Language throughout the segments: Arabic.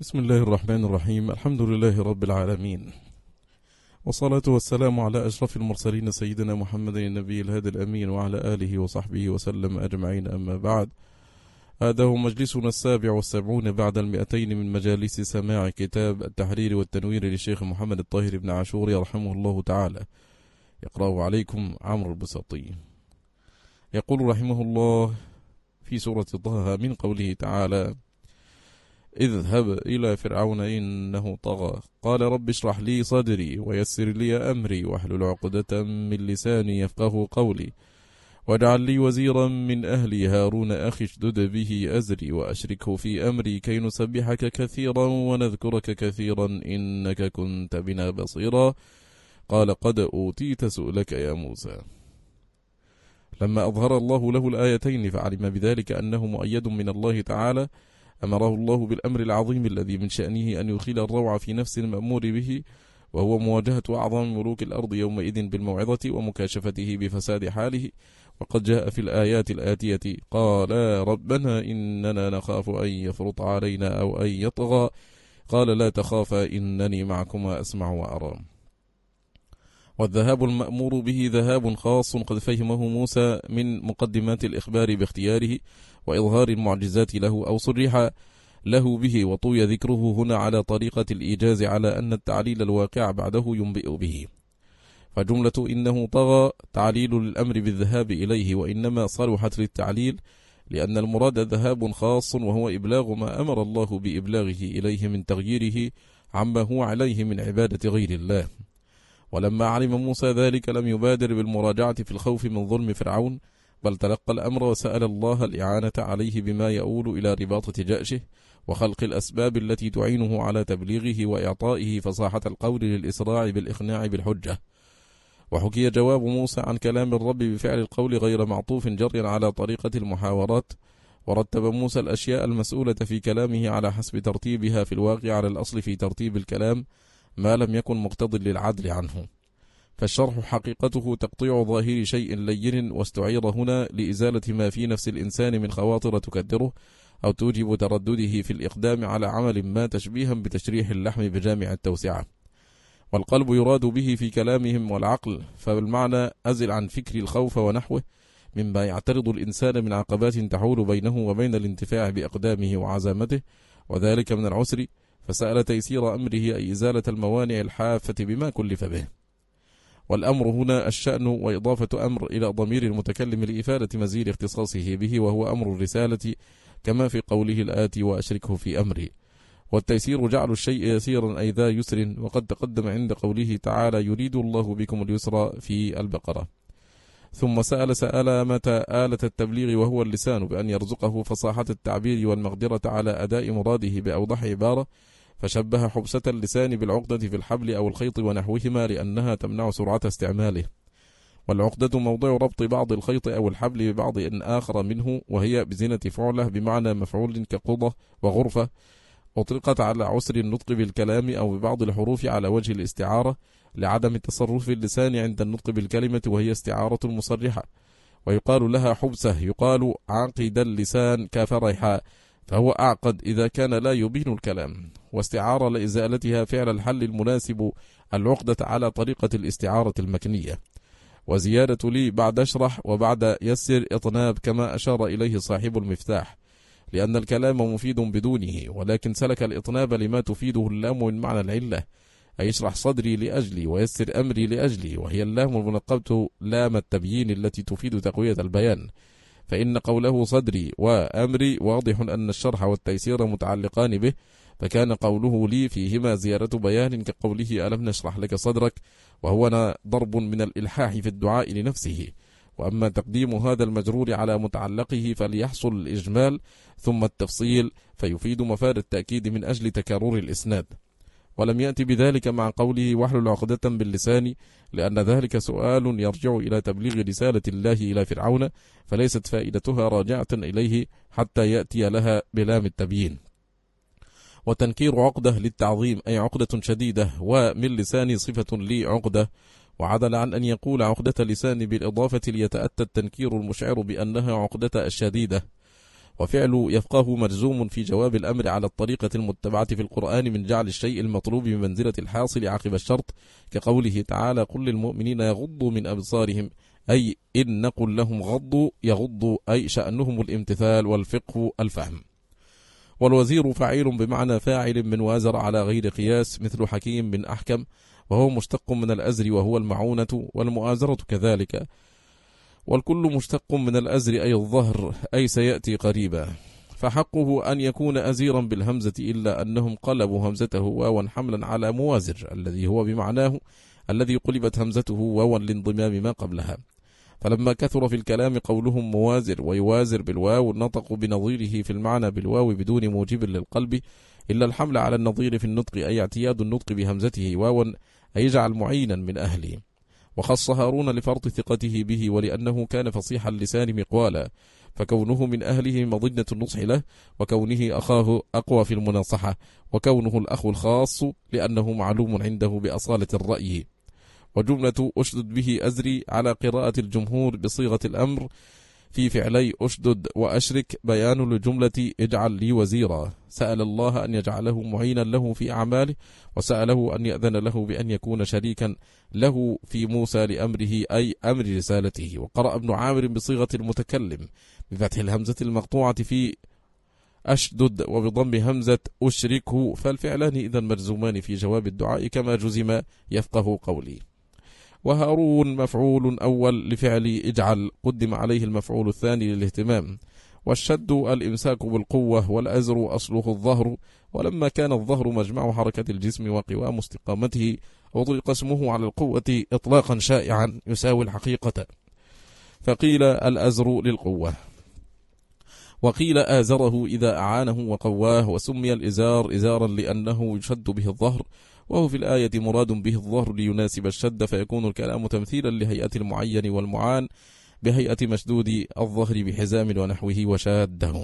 بسم الله الرحمن الرحيم. الحمد لله رب العالمين، والصلاة والسلام على أشرف المرسلين سيدنا محمد النبي الهادي الأمين وعلى آله وصحبه وسلم أجمعين. أما بعد، هذا هو مجلسنا 77 بعد 200 من مجالس سماع كتاب التحرير والتنوير للشيخ محمد الطاهر بن عاشور رحمه الله تعالى. يقرأه عليكم عمرو البساطي. يقول رحمه الله في سورة طه من قوله تعالى: اذهب إلى فرعون إنه طغى قال رب اشرح لي صدري ويسر لي أمري واحلل عقدة من لساني يفقه قولي واجعل لي وزيرا من أهلي هارون أخي اشدد به أزري وأشركه في أمري كي نسبحك كثيرا ونذكرك كثيرا إنك كنت بنا بصيرا قال قد أوتيت سؤلك يا موسى. لما أظهر الله له الآيتين فعلم بذلك أنه مؤيد من الله تعالى، أمره الله بالأمر العظيم الذي من شأنه أن يخيل الروع في نفس المأمور به، وهو مواجهة أعظم ملوك الأرض يومئذ بالموعظة ومكاشفته بفساد حاله. وقد جاء في الآيات الآتية: قال ربنا إننا نخاف أن يفرط علينا أو أن يطغى قال لا تخافا إنني معكما أسمع وأرى. والذهاب المأمور به ذهاب خاص قد فهمه موسى من مقدمات الإخبار باختياره وإظهار المعجزات له، أو صرح له به وطوي ذكره هنا على طريقة الإيجاز على أن التعليل الواقع بعده ينبئ به. فجملة إنه طغى تعليل للأمر بالذهاب إليه، وإنما صلحت للتعليل لأن المراد ذهاب خاص وهو إبلاغ ما أمر الله بإبلاغه إليه من تغييره عما هو عليه من عبادة غير الله. ولما علم موسى ذلك لم يبادر بالمراجعة في الخوف من ظلم فرعون، بل تلقى الأمر وسأل الله الإعانة عليه بما يؤول إلى رباطة جأشه وخلق الأسباب التي تعينه على تبليغه وإعطائه فصاحة القول للإسراع بالإقناع بالحجة. وحكي جواب موسى عن كلام الرب بفعل القول غير معطوف جر على طريقة المحاورات، ورتب موسى الأشياء المسؤولة في كلامه على حسب ترتيبها في الواقع على الأصل في ترتيب الكلام ما لم يكن مقتض للعدل عنه. فالشرح حقيقته تقطيع ظاهر شيء لين، واستعير هنا لإزالة ما في نفس الإنسان من خواطر تكدره أو توجب تردده في الإقدام على عمل ما تشبيها بتشريح اللحم بجامع التوسعة. والقلب يراد به في كلامهم والعقل، فبالمعنى أزل عن فكر الخوف ونحوه مما يعترض الإنسان من عقبات تحول بينه وبين الانتفاع بأقدامه وعزامته، وذلك من العسر، فسأل تيسير أمره أي إزالة الموانع الحافة بما كلف به. والأمر هنا الشأن، وإضافة أمر إلى ضمير المتكلم لإفادة مزيد اختصاصه به، وهو أمر الرسالة كما في قوله الآتي وأشركه في أمري. والتيسير جعل الشيء يسيرا أي ذا يسر، وقد تقدم عند قوله تعالى يريد الله بكم اليسر في البقرة. ثم سأل سآلمة آلة التبليغ وهو اللسان بأن يرزقه فصاحة التعبير والمقدرة على أداء مراده بأوضح عبارة، فشبه حبسة اللسان بالعقدة في الحبل أو الخيط ونحوهما لأنها تمنع سرعة استعماله. والعقدة موضع ربط بعض الخيط أو الحبل ببعض آخر منه، وهي بزنة فعله بمعنى مفعول كقضة وغرفة، أطلقت على عسر النطق بالكلام أو ببعض الحروف على وجه الاستعارة لعدم تصرف اللسان عند النطق بالكلمة، وهي استعارة مصرحة. ويقال لها حبسة، يقال عقد اللسان كفرحا، فهو أعقد إذا كان لا يبين الكلام. واستعارة لإزالتها فعل الحل المناسب العقدة على طريقة الاستعارة المكنية. وزيادة لي بعد اشرح وبعد يسر إطناب كما أشار إليه صاحب المفتاح، لأن الكلام مفيد بدونه، ولكن سلك الإطناب لما تفيده اللام من معنى العلة، أي اشرح صدري لأجلي ويسر أمري لأجلي، وهي اللام المنقبة لام التبيين التي تفيد تقوية البيان. فإن قوله صدري وأمري واضح أن الشرح والتيسير متعلقان به، فكان قوله لي فيهما زيادة بيان كقوله ألم نشرح لك صدرك، وهو ضرب من الإلحاح في الدعاء لنفسه. وأما تقديم هذا المجرور على متعلقه فليحصل الإجمال ثم التفصيل، فيفيد مفاد التأكيد من أجل تكرر الإسناد. ولم يأتي بذلك مع قوله واحلل عقدة باللسان، لأن ذلك سؤال يرجع إلى تبليغ رسالة الله إلى فرعون، فليست فائدتها راجعة إليه حتى يأتي لها بلام التبيين. وتنكير عقدة للتعظيم أي عقدة شديدة، ومن لسان صفة لي عقدة، وعدل عن أن يقول عقدة لسان بالإضافة ليتأتى التنكير المشعر بأنها عقدة الشديدة. وفعل يفقه مجزوم في جواب الأمر على الطريقة المتبعة في القرآن من جعل الشيء المطلوب بمنزلة الحاصل عقب الشرط، كقوله تعالى: قل للمؤمنين يغضوا من أبصارهم، أي إن نقل لهم غضوا يغضوا، أي شأنهم الامتثال والفقه الفهم. والوزير فعيل بمعنى فاعل من وازر على غير قياس، مثل حكيم من أحكم، وهو مشتق من الأزر وهو المعونة، والمؤازرة كذلك. والكل مشتق من الأزر أي الظهر، أي سيأتي قريبا، فحقه أن يكون أزيرا بالهمزة، إلا أنهم قلبوا همزته واوا حملا على موازر الذي هو بمعناه، الذي قلبت همزته واوا لانضمام ما قبلها. فلما كثر في الكلام قولهم موازر ويوازر بالواو، نطقوا بنظيره في المعنى بالواو بدون موجب للقلب، إلا الحمل على النظير في النطق، أي اعتياد النطق بهمزته واوا، أي يجعل معينا من أهله. وخص هارون لفرط ثقته به، ولأنه كان فصيح اللسان مقوالا، فكونه من أهله مظنة النصح له، وكونه أخاه أقوى في المناصحة، وكونه الأخ الخاص لأنه معلوم عنده بأصالة الرأي. وجملة أشدد به أزري على قراءة الجمهور بصيغة الأمر في فعلي أشدد وأشرك، بيان لجملة اجعل لي وزيرا. سأل الله أن يجعله معينا له في أعماله، وسأله أن يأذن له بأن يكون شريكا له في موسى لأمره، أي أمر رسالته. وقرأ ابن عامر بصيغة المتكلم بفتح الهمزة المقطوعة في أشدد وبضم همزة أشركه، فالفعلان إذا مجزومان في جواب الدعاء كما جزم يفقه قولي. وهارون مفعول أول لفعل اجعل، قدم عليه المفعول الثاني للاهتمام. والشد الإمساك بالقوة، والأزر أصله الظهر، ولما كان الظهر مجمع حركة الجسم وقوام استقامته، أطلق اسمه على القوة إطلاقا شائعا يساوي الحقيقة، فقيل الأزر للقوة، وقيل آزره إذا أعانه وقواه. وسمي الإزار إزارا لأنه يشد به الظهر، وهو في الآية مراد به الظهر ليناسب الشد، فيكون الكلام تمثيلا لهيئة المعين والمعان بهيئة مشدود الظهر بحزام ونحوه وشاده.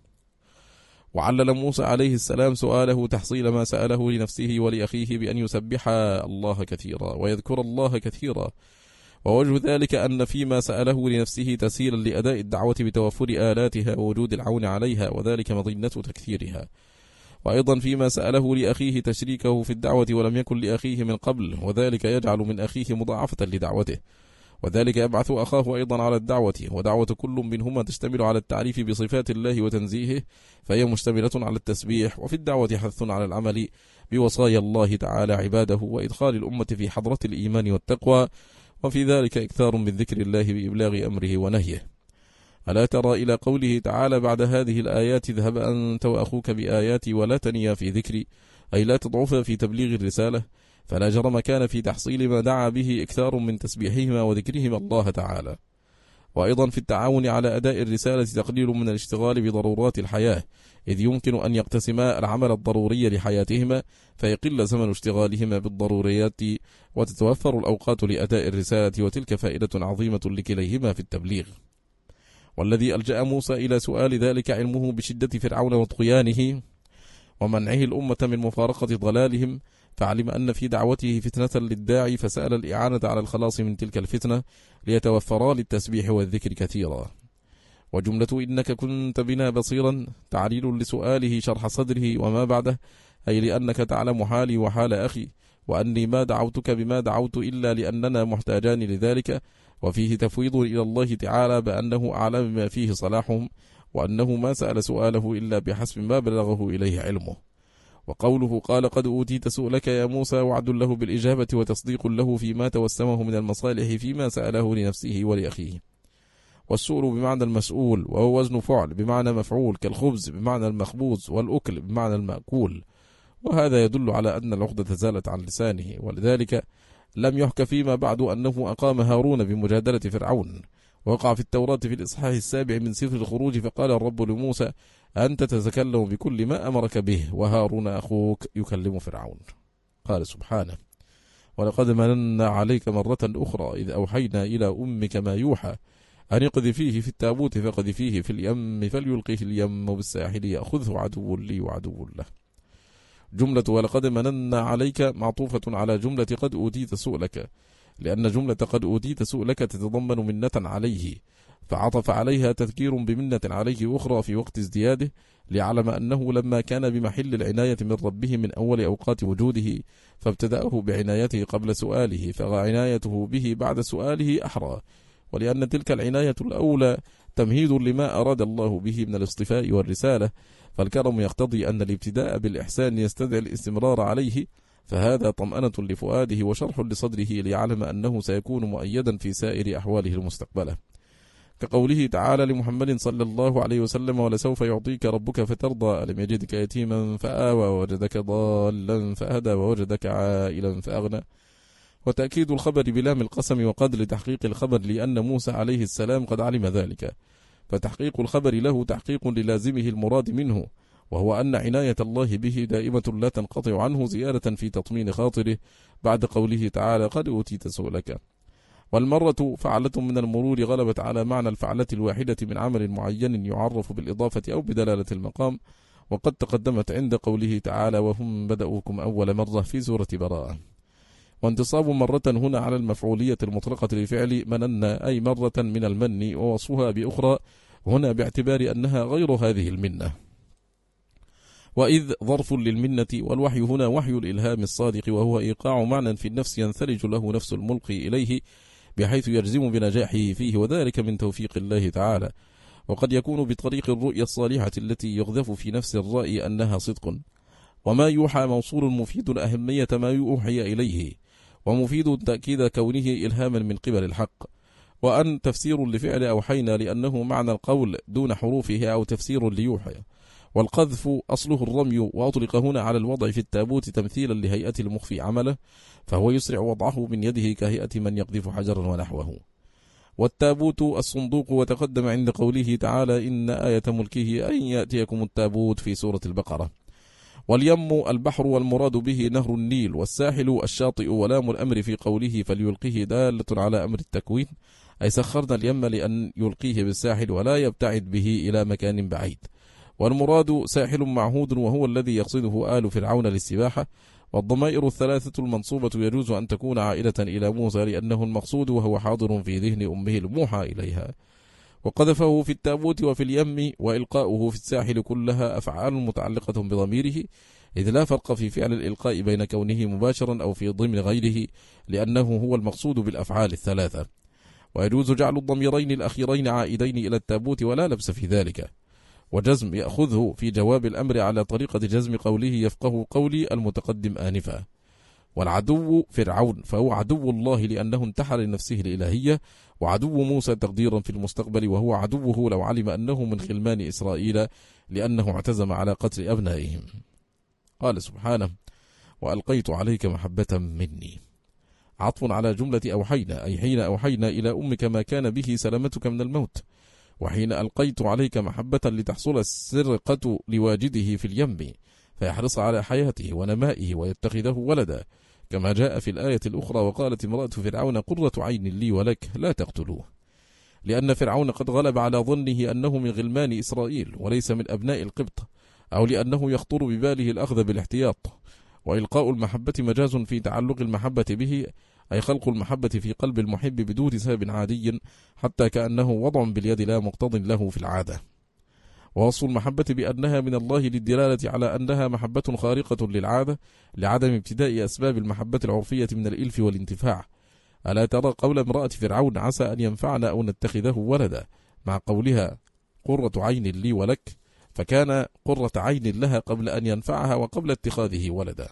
وعلل موسى عليه السلام سؤاله تحصيل ما سأله لنفسه ولأخيه بأن يسبح الله كثيرا ويذكر الله كثيرا، ووجه ذلك أن فيما سأله لنفسه تسهيلا لأداء الدعوة بتوفر آلاتها ووجود العون عليها، وذلك مظنة تكثيرها. وأيضا فيما سأله لأخيه تشريكه في الدعوة ولم يكن لأخيه من قبل، وذلك يجعل من أخيه مضاعفة لدعوته، وذلك يبعث أخاه أيضا على الدعوة. ودعوة كل منهما تشتمل على التعريف بصفات الله وتنزيهه، فهي مشتملة على التسبيح، وفي الدعوة حث على العمل بوصايا الله تعالى عباده، وإدخال الأمة في حضرة الإيمان والتقوى، وفي ذلك إكثار من ذكر الله بإبلاغ أمره ونهيه. ألا ترى إلى قوله تعالى بعد هذه الآيات: اذهب أنت وأخوك بآياتي ولا تنيا في ذكري، أي لا تضعفا في تبليغ الرسالة. فلا جرم كان في تحصيل ما دعا به إكثار من تسبيحهما وذكرهما الله تعالى. وأيضا في التعاون على أداء الرسالة تقليل من الاشتغال بضرورات الحياة، إذ يمكن أن يقتسما العمل الضروري لحياتهما، فيقل زمن اشتغالهما بالضروريات، وتتوفر الأوقات لأداء الرسالة، وتلك فائدة عظيمة لكليهما في التبليغ. والذي ألجأ موسى إلى سؤال ذلك علمه بشدة فرعون وطغيانه ومنعه الأمة من مفارقة ضلالهم، فعلم أن في دعوته فتنة للداعي، فسأل الإعانة على الخلاص من تلك الفتنة ليتوفرا للتسبيح والذكر كثيرا. وجملة إنك كنت بنا بصيرا تعليل لسؤاله شرح صدره وما بعده، أي لأنك تعلم حالي وحال أخي، وأني ما دعوتك بما دعوت إلا لأننا محتاجان لذلك. وفيه تفويض إلى الله تعالى بأنه أعلم ما فيه صلاحهم، وأنه ما سأل سؤاله إلا بحسب ما بلغه إليه علمه. وقوله قال قد أوتيت سؤلك يا موسى وعد له بالإجابة وتصديق له فيما توسمه من المصالح فيما سأله لنفسه ولأخيه. والسؤل بمعنى المسؤول، وهو وزن فعل بمعنى مفعول، كالخبز بمعنى المخبوز، والأكل بمعنى المأكول. وهذا يدل على أن العقدة زالت عن لسانه، ولذلك لم يحك فيما بعد أنه أقام هارون بمجادلة فرعون. وقع في التوراة في الإصحاح 7 من سفر الخروج: فقال الرب لموسى أنت تتكلم بكل ما أمرك به، وهارون أخوك يكلم فرعون. قال سبحانه: ولقد مننا عليك مرة أخرى إذ أوحينا إلى أمك ما يوحى أن اقذفيه في التابوت فقذفيه في اليم فليلقيه اليم بالساحل يأخذه عدو لي وعدو له. جملة ولقد مننا عليك معطوفة على جملة قد أوتيت سؤلك، لأن جملة قد أوتيت سؤلك تتضمن منة عليه، فعطف عليها تذكير بمنة عليه أخرى في وقت ازدياده، ليعلم أنه لما كان بمحل العناية من ربه من أول أوقات وجوده فابتدأه بعنايته قبل سؤاله، فعنايته به بعد سؤاله أحرى، ولأن تلك العناية الأولى تمهيد لما أراد الله به من الاصطفاء والرسالة، فالكرم يقتضي أن الابتداء بالإحسان يستدعي الاستمرار عليه، فهذا طمأنة لفؤاده وشرح لصدره ليعلم أنه سيكون مؤيدا في سائر أحواله المستقبلة، كقوله تعالى لمحمد صلى الله عليه وسلم: ولسوف يعطيك ربك فترضى، ألم يجدك يتيما فآوى ووجدك ضالا فهدى ووجدك عائلا فأغنى. وتأكيد الخبر بلام القسم وقد لتحقيق الخبر، لأن موسى عليه السلام قد علم ذلك، فتحقيق الخبر له تحقيق للازمه المراد منه، وهو أن عناية الله به دائمة لا تنقطع عنه، زيادة في تطمين خاطره بعد قوله تعالى: قد أوتيت سؤلك. والمرة فعلة من المرور غلبت على معنى الفعلة الواحدة من عمل معين يعرف بالإضافة أو بدلالة المقام، وقد تقدمت عند قوله تعالى: وهم بدأوكم أول مرة في سورة براءة. وانتصاب مرة هنا على المفعولية المطلقة لفعل منن، أي مرة من المن، ووصفها بأخرى هنا باعتبار أنها غير هذه المنة، وإذ ظرف للمنة، والوحي هنا وحي الإلهام الصادق، وهو إيقاع معنى في النفس ينثلج له نفس الملقي إليه بحيث يجزم بنجاحه فيه، وذلك من توفيق الله تعالى. وقد يكون بطريق الرؤية الصالحة التي يغذف في نفس الرأي أنها صدق، وما يوحى موصول مفيد أهمية ما يوحي إليه، ومفيد تأكيد كونه إلهاما من قبل الحق، وأن تفسير لفعل أوحينا لأنه معنى القول دون حروفه، أو تفسير ليوحي. والقذف أصله الرمي، وأطلق هنا على الوضع في التابوت تمثيلا لهيئة المخفي عمله، فهو يسرع وضعه من يده كهيئة من يقذف حجرا ونحوه. والتابوت الصندوق، وتقدم عند قوله تعالى: إن آية ملكه أن يأتيكم التابوت في سورة البقرة. واليم البحر، والمراد به نهر النيل، والساحل الشاطئ، ولام الأمر في قوله فليلقيه دالة على أمر التكوين، أي سخرنا اليم لأن يلقيه بالساحل ولا يبتعد به إلى مكان بعيد. والمراد ساحل معهود، وهو الذي يقصده آل فرعون للسباحة. والضمائر الثلاثة المنصوبة يجوز أن تكون عائلة إلى موسى لأنه المقصود، وهو حاضر في ذهن أمه الموحى إليها. وقذفه في التابوت وفي اليم وإلقاؤه في الساحل كلها أفعال متعلقة بضميره، إذ لا فرق في فعل الإلقاء بين كونه مباشرا أو في ضمن غيره، لأنه هو المقصود بالأفعال الثلاثة. ويجوز جعل الضميرين الأخيرين عائدين إلى التابوت ولا لبس في ذلك. وجزم يأخذه في جواب الأمر على طريقة جزم قوله يفقه قولي المتقدم آنفا. والعدو فرعون، فهو عدو الله لأنه انتحر لنفسه الإلهية، وعدو موسى تقديرا في المستقبل، وهو عدوه لو علم أنه من خلمان إسرائيل لأنه اعتزم على قتل أبنائهم. قال سبحانه: وألقيت عليك محبة مني، عطف على جملة أوحينا، أي حين أوحينا إلى أمك ما كان به سلامتك من الموت، وحين ألقيت عليك محبة لتحصل السرقة لواجده في اليم فيحرص على حياته ونمائه ويتخذه ولدا، كما جاء في الآية الأخرى: وقالت امرأة فرعون قرة عين لي ولك لا تقتلوه، لأن فرعون قد غلب على ظنه أنه من غلمان إسرائيل وليس من أبناء القبط، أو لأنه يخطر بباله الأخذ بالاحتياط. وإلقاء المحبة مجاز في تعلق المحبة به، أي خلق المحبة في قلب المحب بدون سبب عادي، حتى كأنه وضع باليد لا مقتض له في العادة. ووصف المحبة بأنها من الله للدلالة على أنها محبة خارقة للعادة، لعدم ابتداء أسباب المحبة العرفية من الإلف والانتفاع. ألا ترى قول امرأة فرعون عسى أن ينفعنا أو نتخذه ولدا، مع قولها قرة عين لي ولك، فكان قرة عين لها قبل أن ينفعها وقبل اتخاذه ولدا.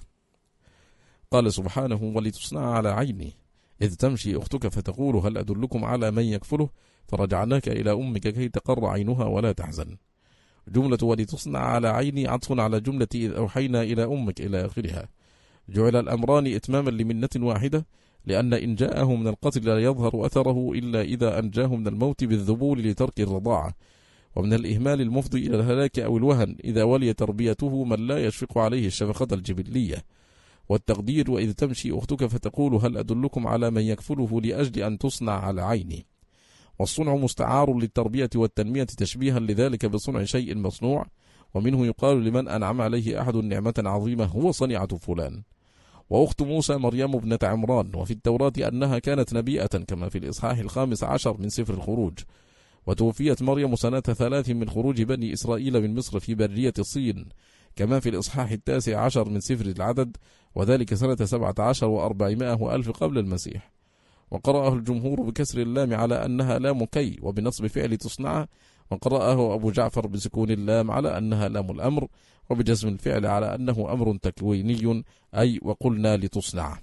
قال سبحانه: ولتصنع على عيني إذ تمشي أختك فتقول هل أدلكم على من يكفله فرجعناك إلى أمك كي تقر عينها ولا تحزن. جملة ولتصنع على عيني عطف على جملة إذ أوحينا إلى أمك إلى آخرها. جعل الأمران إتماما لمنة واحدة، لأن إن جاءه من القتل لا يظهر أثره إلا إذا أنجاه من الموت بالذبول لترك الرضاعة، ومن الإهمال المفضي إلى الهلاك أو الوهن إذا ولي تربيته من لا يشفق عليه الشفقة الجبلية. والتقدير: وإذ تمشي أختك فتقول هل أدلكم على من يكفله، لأجل أن تصنع على عيني. والصنع مستعار للتربية والتنمية تشبيها لذلك بصنع شيء مصنوع، ومنه يقال لمن أنعم عليه أحد نعمة عظيمة هو صنيعة فلان. وأخت موسى مريم ابنة عمران، وفي التوراة أنها كانت نبيئة كما في الإصحاح 15 من سفر الخروج. وتوفيت مريم سنة 3 من خروج بني إسرائيل من مصر في برية الصين كما في الإصحاح 19 من سفر العدد، وذلك سنة 17 و400 ألف قبل المسيح. وقرأه الجمهور بكسر اللام على أنها لام كي وبنصب فعل تصنع، وقرأه أبو جعفر بسكون اللام على أنها لام الأمر وبجزم الفعل على أنه أمر تكويني، أي وقلنا لتصنع.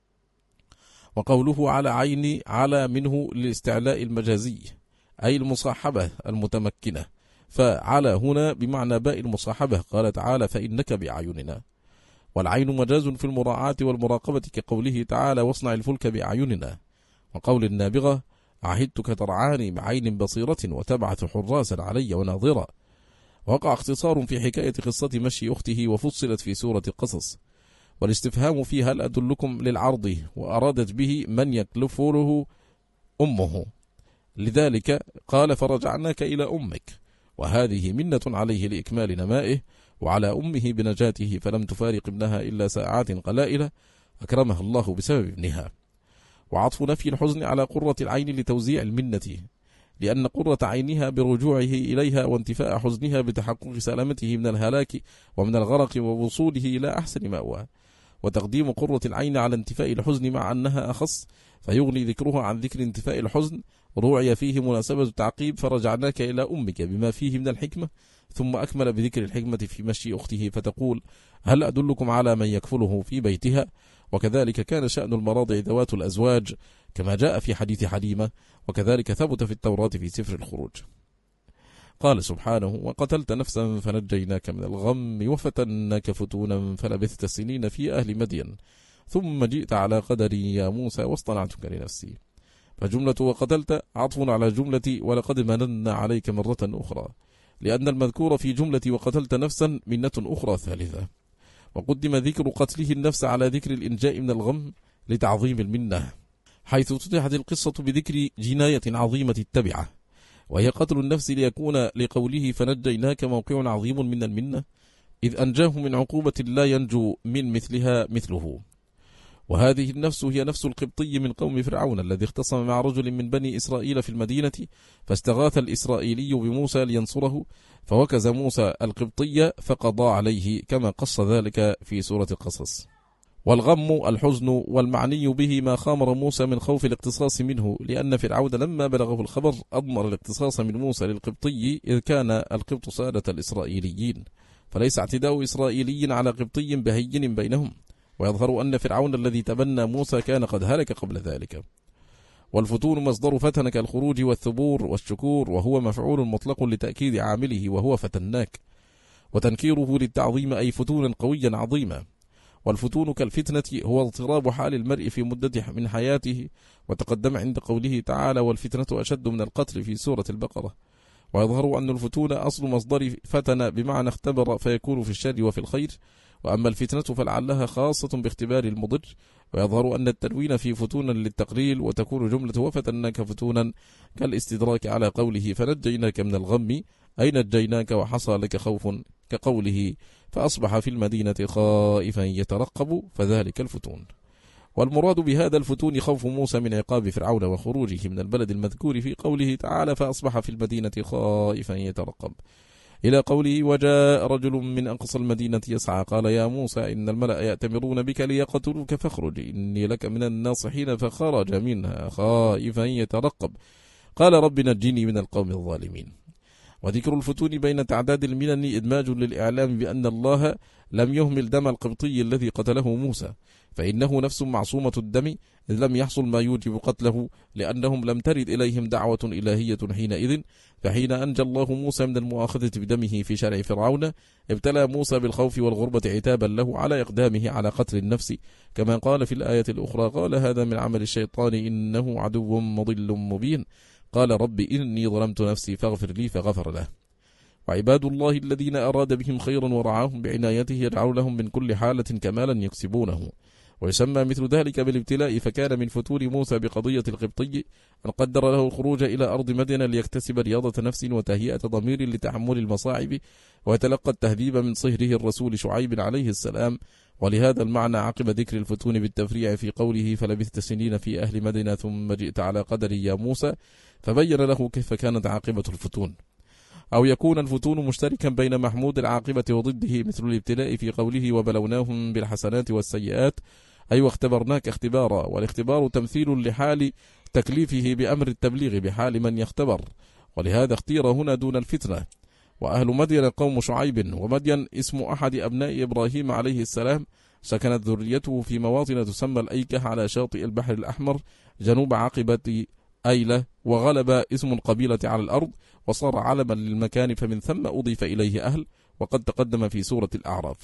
وقوله على عين على منه للاستعلاء المجازي أي المصاحبة المتمكنة، فعلى هنا بمعنى باء المصاحبة، قال تعالى فإنك بأعيننا. والعين مجاز في المراعاة والمراقبة كقوله تعالى واصنع الفلك بأعيننا، وقول النابغة عهدتك ترعاني بعين بصيرة وتبعث حراسا علي وناظرا. وقع اختصار في حكاية قصة مشي أخته وفصلت في سورة القصص. والاستفهام فيه هل أدلكم للعرض، وأرادت به من يكلفه أمه، لذلك قال فرجعناك إلى أمك، وهذه منة عليه لإكمال نمائه وعلى أمه بنجاته، فلم تفارق ابنها إلا ساعات قلائل أكرمها الله بسبب ابنها. وعطف نفي الحزن على قرة العين لتوزيع المنة، لأن قرة عينها برجوعه إليها وانتفاء حزنها بتحقق سلامته من الهلاك ومن الغرق ووصوله إلى أحسن مأوى. وتقديم قرة العين على انتفاء الحزن مع أنها أخص فيغني ذكرها عن ذكر انتفاء الحزن، روعي فيه مناسبة التعقيب فرجعناك إلى أمك بما فيه من الحكمة، ثم أكمل بذكر الحكمة في مشي أخته فتقول هل أدلكم على من يكفله في بيتها. وكذلك كان شأن المراضع ذوات الأزواج كما جاء في حديث حليمة، وكذلك ثبت في التوراة في سفر الخروج. قال سبحانه وقتلت نفسا فنجيناك من الغم وفتناك فتونا فلبثت سنين في أهل مدين ثم جئت على قدري يا موسى واصطنعتك لنفسي. فجملة وقتلت عطف على جملة ولقد مننا عليك مرة أخرى، لأن المذكور في جملة وقتلت نفسا منة أخرى ثالثة. وقدم ذكر قتله النفس على ذكر الإنجاء من الغم لتعظيم المنة، حيث فتحت القصة بذكر جناية عظيمة التبعة وهي قتل النفس، ليكون لقوله فنجيناك موقع عظيم من المنة، إذ أنجاه من عقوبة لا ينجو من مثلها مثله. وهذه النفس هي نفس القبطي من قوم فرعون الذي اختصم مع رجل من بني إسرائيل في المدينة، فاستغاث الإسرائيلي بموسى لينصره، فوكز موسى القبطي فقضى عليه كما قص ذلك في سورة القصص. والغم الحزن، والمعني به ما خامر موسى من خوف الاقتصاص منه، لأن فرعون لما بلغه الخبر أضمر الاقتصاص من موسى للقبطي، إذ كان القبط سادة الإسرائيليين، فليس اعتداء إسرائيلي على قبطي بهين بينهم. ويظهر أن فرعون الذي تبنى موسى كان قد هلك قبل ذلك. والفتون مصدر فتن كالخروج والثبور والشكور، وهو مفعول مطلق لتأكيد عامله وهو فتناك، وتنكيره للتعظيم أي فتونا قويا عظيما. والفتون كالفتنة هو اضطراب حال المرء في مدة من حياته، وتقدم عند قوله تعالى والفتنة أشد من القتل في سورة البقرة. ويظهر أن الفتون أصل مصدر فتن بمعنى اختبر فيكون في الشر وفي الخير، وأما الفتنة فلعلها خاصة باختبار المضر. ويظهر أن التنوين في فتونا للتقليل، وتكون جملة وفتناك فتونا كالاستدراك على قوله فنجيناك من الغم أي نجيناك وحصى لك خوف، كقوله فأصبح في المدينة خائفا يترقب فذلك الفتون. والمراد بهذا الفتون خوف موسى من عقاب فرعون وخروجه من البلد المذكور في قوله تعالى فأصبح في المدينة خائفا يترقب، إلى قوله وجاء رجل من أقصى المدينة يسعى قال يا موسى إن الملأ يأتمرون بك ليقتلوك فاخرج إني لك من الناصحين، فخرج منها خائفا يترقب قال رب نجني من القوم الظالمين. وذكر الفتون بين تعداد المنن إدماج للإعلام بأن الله لم يهمل دم القبطي الذي قتله موسى، فإنه نفس معصومة الدم إذ لم يحصل ما يوجب قتله، لأنهم لم ترد إليهم دعوة إلهية حينئذ. فحين أنجى الله موسى من المؤاخذة بدمه في شرع فرعون، ابتلى موسى بالخوف والغربة عتابا له على إقدامه على قتل النفس، كما قال في الآية الأخرى قال هذا من عمل الشيطان إنه عدو مضل مبين، قال رب إني ظلمت نفسي فاغفر لي فغفر له. وعباد الله الذين أراد بهم خيرا ورعاهم بعنايته يجعل لهم من كل حالة كمالا يكسبونه، ويسمى مثل ذلك بالابتلاء. فكان من فتور موسى بقضية القبطي أن قدر له الخروج إلى أرض مدين ليكتسب رياضة نفس وتهيئة ضمير لتحمل المصاعب، ويتلقى التهذيب من صهره الرسول شعيب عليه السلام، ولهذا المعنى عقب ذكر الفتون بالتفريع في قوله فلبثت سنين في أهل مدينة ثم جئت على قدر يا موسى، فبين له كيف كانت عاقبة الفتون. أو يكون الفتون مشتركا بين محمود العاقبة وضده مثل الابتلاء في قوله وبلوناهم بالحسنات والسيئات، أي واختبرناك اختبارا، والاختبار تمثيل لحال تكليفه بأمر التبليغ بحال من يختبر، ولهذا اختير هنا دون الفتنة. وأهل مدين قوم شعيب، ومدين اسم أحد أبناء إبراهيم عليه السلام، سكنت ذريته في مواطن تسمى الأيكة على شاطئ البحر الأحمر جنوب عقبة أيلة، وغلب اسم القبيلة على الأرض وصار علما للمكان، فمن ثم أضيف إليه أهل، وقد تقدم في سورة الأعراف.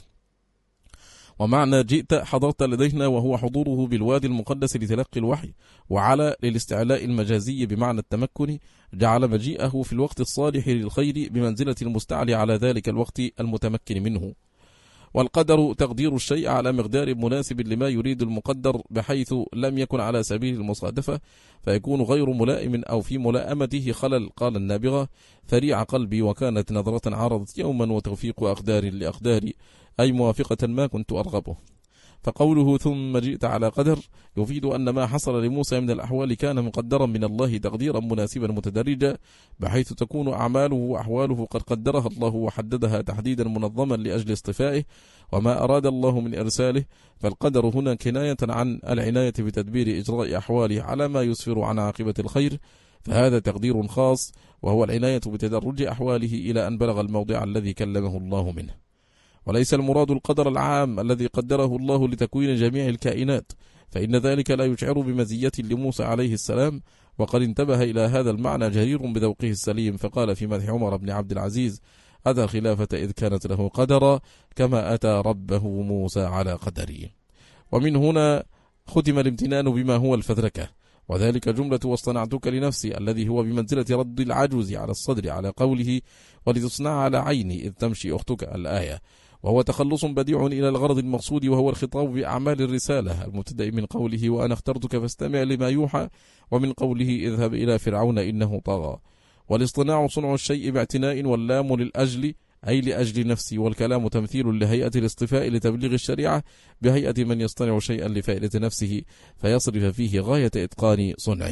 ومعنى جئت حضرت لدينا، وهو حضوره بالوادي المقدس لتلقي الوحي، وعلى للاستعلاء المجازي بمعنى التمكن، جعل مجيئه في الوقت الصالح للخير بمنزلة المستعلي على ذلك الوقت المتمكن منه. والقدر تقدير الشيء على مقدار مناسب لما يريد المقدر، بحيث لم يكن على سبيل المصادفة فيكون غير ملائم أو في ملائمته خلل. قال النابغة فريع قلبي وكانت نظرة عرضت يوما وتوفيق أقدار لأقداري، أي موافقة ما كنت أرغبه. فقوله ثم جئت على قدر يفيد أن ما حصل لموسى من الأحوال كان مقدرا من الله تقديرا مناسبا متدرجا، بحيث تكون أعماله وأحواله قد قدرها الله وحددها تحديدا منظما لأجل اصطفائه وما أراد الله من إرساله. فالقدر هنا كناية عن العناية بتدبير إجراء أحواله على ما يسفر عن عاقبة الخير، فهذا تقدير خاص، وهو العناية بتدرج أحواله إلى أن بلغ الموضع الذي كلمه الله منه. وليس المراد القدر العام الذي قدره الله لتكوين جميع الكائنات، فإن ذلك لا يشعر بمزية لموسى عليه السلام. وقد انتبه إلى هذا المعنى جرير بذوقه السليم، فقال في مدح عمر بن عبد العزيز أتى خلافة إذ كانت له قدرا كما أتى ربه موسى على قدره. ومن هنا ختم الامتنان بما هو الفذركة، وذلك جملة واصطنعتك لنفسي، الذي هو بمنزلة رد العجوز على الصدر على قوله ولتصنع على عيني إذ تمشي أختك الآية، وهو تخلص بديع إلى الغرض المقصود، وهو الخطاب بأعمال الرسالة المبتدأ من قوله وأنا اخترتك فاستمع لما يوحى، ومن قوله اذهب إلى فرعون إنه طغى. والاصطناع صنع الشيء باعتناء، واللام للأجل أي لأجل نفسي، والكلام تمثيل لهيئة الاصطفاء لتبليغ الشريعة بهيئة من يصطنع شيئا لفائدة نفسه فيصرف فيه غاية إتقان صنعه.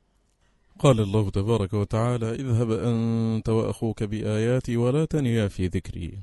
قال الله تبارك وتعالى اذهب أنت وأخوك بآياتي ولا تنيا في ذكري.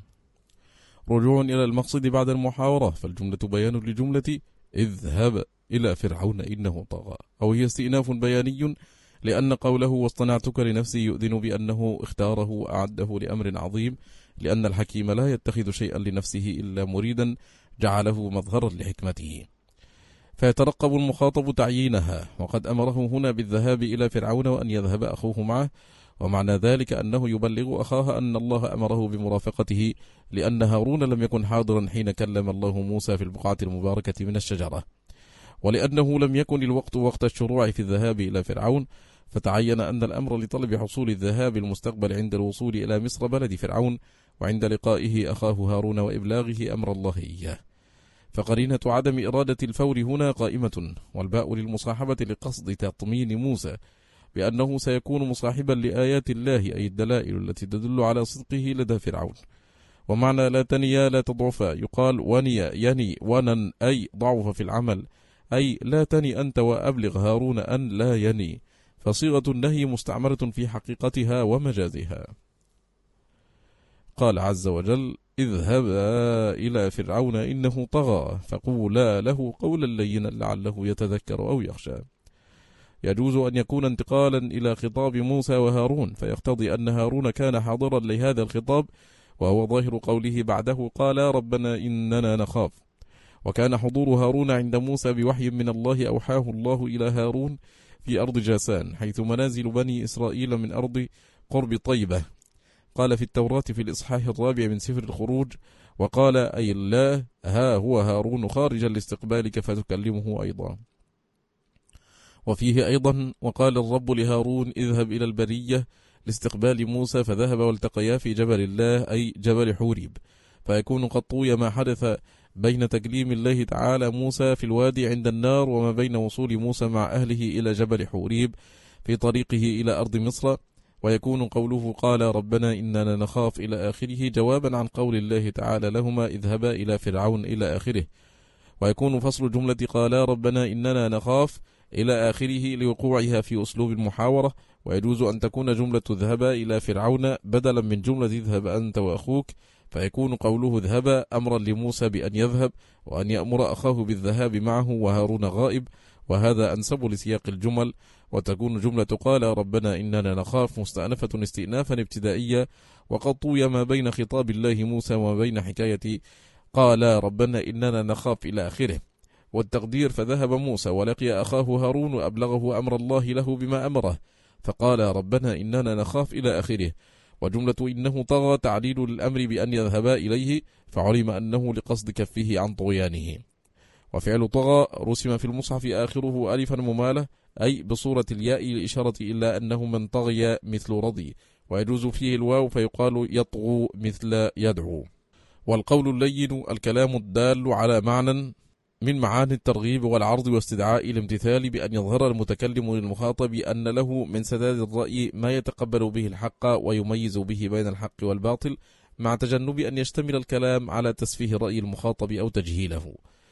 رجوع إلى المقصد بعد المحاورة، فالجملة بيان لجملة اذهب إلى فرعون إنه طغى، أو هي استئناف بياني، لأن قوله واصطنعتك لنفسي يؤذن بأنه اختاره وأعده لأمر عظيم، لأن الحكيم لا يتخذ شيئا لنفسه إلا مريدا جعله مظهرا لحكمته، فيترقب المخاطب تعيينها. وقد أمره هنا بالذهاب إلى فرعون وأن يذهب أخوه معه، ومعنى ذلك أنه يبلغ أخاه أن الله أمره بمرافقته، لأن هارون لم يكن حاضرا حين كلم الله موسى في البقعة المباركة من الشجرة، ولأنه لم يكن الوقت وقت الشروع في الذهاب إلى فرعون، فتعين أن الأمر لطلب حصول الذهاب المستقبل عند الوصول إلى مصر بلد فرعون، وعند لقائه أخاه هارون وإبلاغه أمر الله إياه. فقرينة عدم إرادة الفور هنا قائمة، والباء للمصاحبة لقصد تطمين موسى بأنه سيكون مصاحبا لآيات الله، أي الدلائل التي تدل على صدقه لدى فرعون. ومعنى لا تنيا لا تضعفا، يقال ونيا يني ونن أي ضعف في العمل، أي لا تني أنت وأبلغ هارون أن لا يني، فصيغة النهي مستعملة في حقيقتها ومجازها. قال عز وجل اذهبا إلى فرعون إنه طغى فقولا له قولا لينا لعله يتذكر أو يخشى. يجوز أن يكون انتقالا إلى خطاب موسى وهارون، فيقتضي أن هارون كان حاضرا لهذا الخطاب، وهو ظاهر قوله بعده قال ربنا إننا نخاف. وكان حضور هارون عند موسى بوحي من الله أوحاه الله إلى هارون في أرض جاسان، حيث منازل بني إسرائيل من أرض قرب طيبة. قال في التوراة في الإصحاح 4 من سفر الخروج وقال أي الله ها هو هارون خارجا لاستقبالك فتكلمه أيضا. وفيه أيضا وقال الرب لهارون اذهب إلى البرية لاستقبال موسى، فذهب والتقيا في جبل الله أي جبل حوريب، فيكون قد طوي ما حدث بين تكليم الله تعالى موسى في الوادي عند النار، وما بين وصول موسى مع أهله إلى جبل حوريب في طريقه إلى أرض مصر، ويكون قوله قال ربنا إننا نخاف إلى آخره جوابا عن قول الله تعالى لهما اذهبا إلى فرعون إلى آخره. ويكون فصل جملة قالا ربنا إننا نخاف إلى آخره لوقوعها في أسلوب المحاورة. ويجوز أن تكون جملة اذهبا إلى فرعون بدلا من جملة اذهب أنت وأخوك، فيكون قوله اذهبا أمرا لموسى بأن يذهب وأن يأمر أخاه بالذهاب معه وهارون غائب، وهذا أنسب لسياق الجمل. وتكون جملة قال ربنا إننا نخاف مستأنفة استئنافا ابتدائيا، وقد طوي ما بين خطاب الله موسى وما بين حكاية قال ربنا إننا نخاف إلى آخره. والتقدير فذهب موسى ولقي أخاه هارون وأبلغه أمر الله له بما أمره، فقال ربنا إننا نخاف إلى آخره. وجملة إنه طغى تعليل الأمر بأن يذهبا إليه، فعلم أنه لقصد كفه عن طغيانه. وفعل طغى رسم في المصحف آخره ألفا ممالة، أي بصورة الياء لإشارة إلا أنه من طغي مثل رضي، ويجوز فيه الواو فيقال يطغو مثل يدعو. والقول اللين الكلام الدال على معنى من معاني الترغيب والعرض واستدعاء الامتثال، بأن يظهر المتكلم للمخاطب أن له من سداد الرأي ما يتقبل به الحق ويميز به بين الحق والباطل، مع تجنب أن يشتمل الكلام على تسفيه رأي المخاطب أو تجهيله.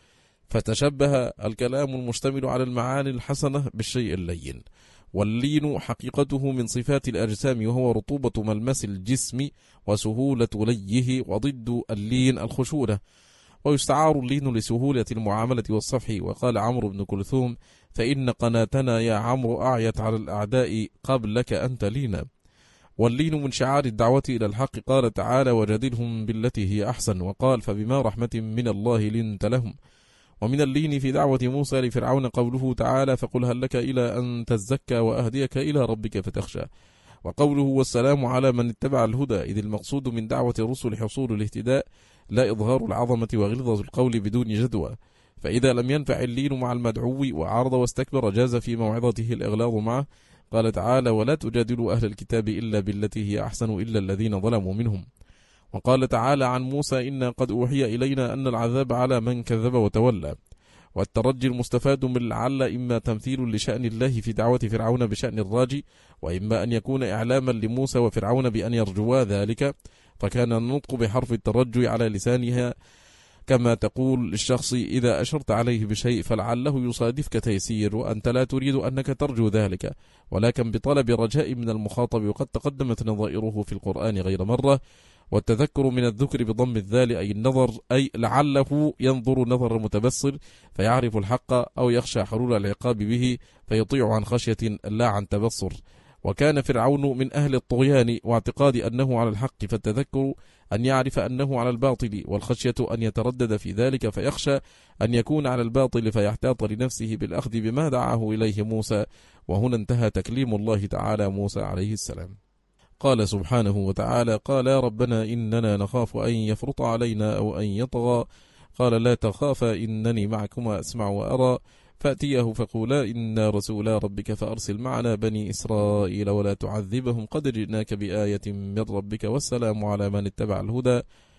فتشبه الكلام المشتمل على المعاني الحسنة بالشيء اللين. واللين حقيقته من صفات الأجسام، وهو رطوبة ملمس الجسم وسهولة ليه، وضد اللين الخشونة. ويستعار اللين لسهولة المعاملة والصفح. وقال عمرو بن كلثوم فإن قناتنا يا عمرو أعيت على الأعداء قبلك أنت لينا. واللين من شعار الدعوة إلى الحق، قال تعالى وجادلهم بالتي هي أحسن، وقال فبما رحمة من الله لنت لهم. ومن اللين في دعوة موسى لفرعون قوله تعالى فقل هل لك إلى أن تزكى وأهديك إلى ربك فتخشى، وقوله والسلام على من اتبع الهدى، إذ المقصود من دعوة الرسل حصول الاهتداء لا إظهار العظمة وغلظة القول بدون جدوى. فإذا لم ينفع اللين مع المدعو وعارض واستكبر جاز في موعظته الإغلاظ معه. قال تعالى ولا تجادلوا أهل الكتاب إلا بالتي هي أحسن إلا الذين ظلموا منهم. وقال تعالى عن موسى إنا قد أوحي إلينا أن العذاب على من كذب وتولى. والترجي المستفاد من لعل إما تمثيل لشأن الله في دعوة فرعون بشأن الراجي، وإما أن يكون إعلاما لموسى وفرعون بأن يرجوا ذلك، فكان النطق بحرف الترجي على لسانها كما تقول للشخص إذا أشرت عليه بشيء فلعله يصادفك تيسير وأنت لا تريد أنك ترجو ذلك، ولكن بطلب رجاء من المخاطب، وقد تقدمت نظائره في القرآن غير مرة. والتذكر من الذكر بضم الذال أي النظر، أي لعله ينظر نظر المتبصر فيعرف الحق، أو يخشى حلول العقاب به فيطيع عن خشية لا عن تبصر. وكان فرعون من أهل الطغيان واعتقاد أنه على الحق، فالتذكر أن يعرف أنه على الباطل، والخشية أن يتردد في ذلك فيخشى أن يكون على الباطل فيحتاط لنفسه بالأخذ بما دعاه إليه موسى. وهنا انتهى تكليم الله تعالى موسى عليه السلام. قال سبحانه وتعالى قال ربنا إننا نخاف أن يفرط علينا أو أن يطغى، قال لا تخافا إنني معكما أسمع وأرى، فأتيه فقولا إنا رسولا ربك فأرسل معنا بني إسرائيل ولا تعذبهم قد جئناك بآية من ربك والسلام على من اتبع الهدى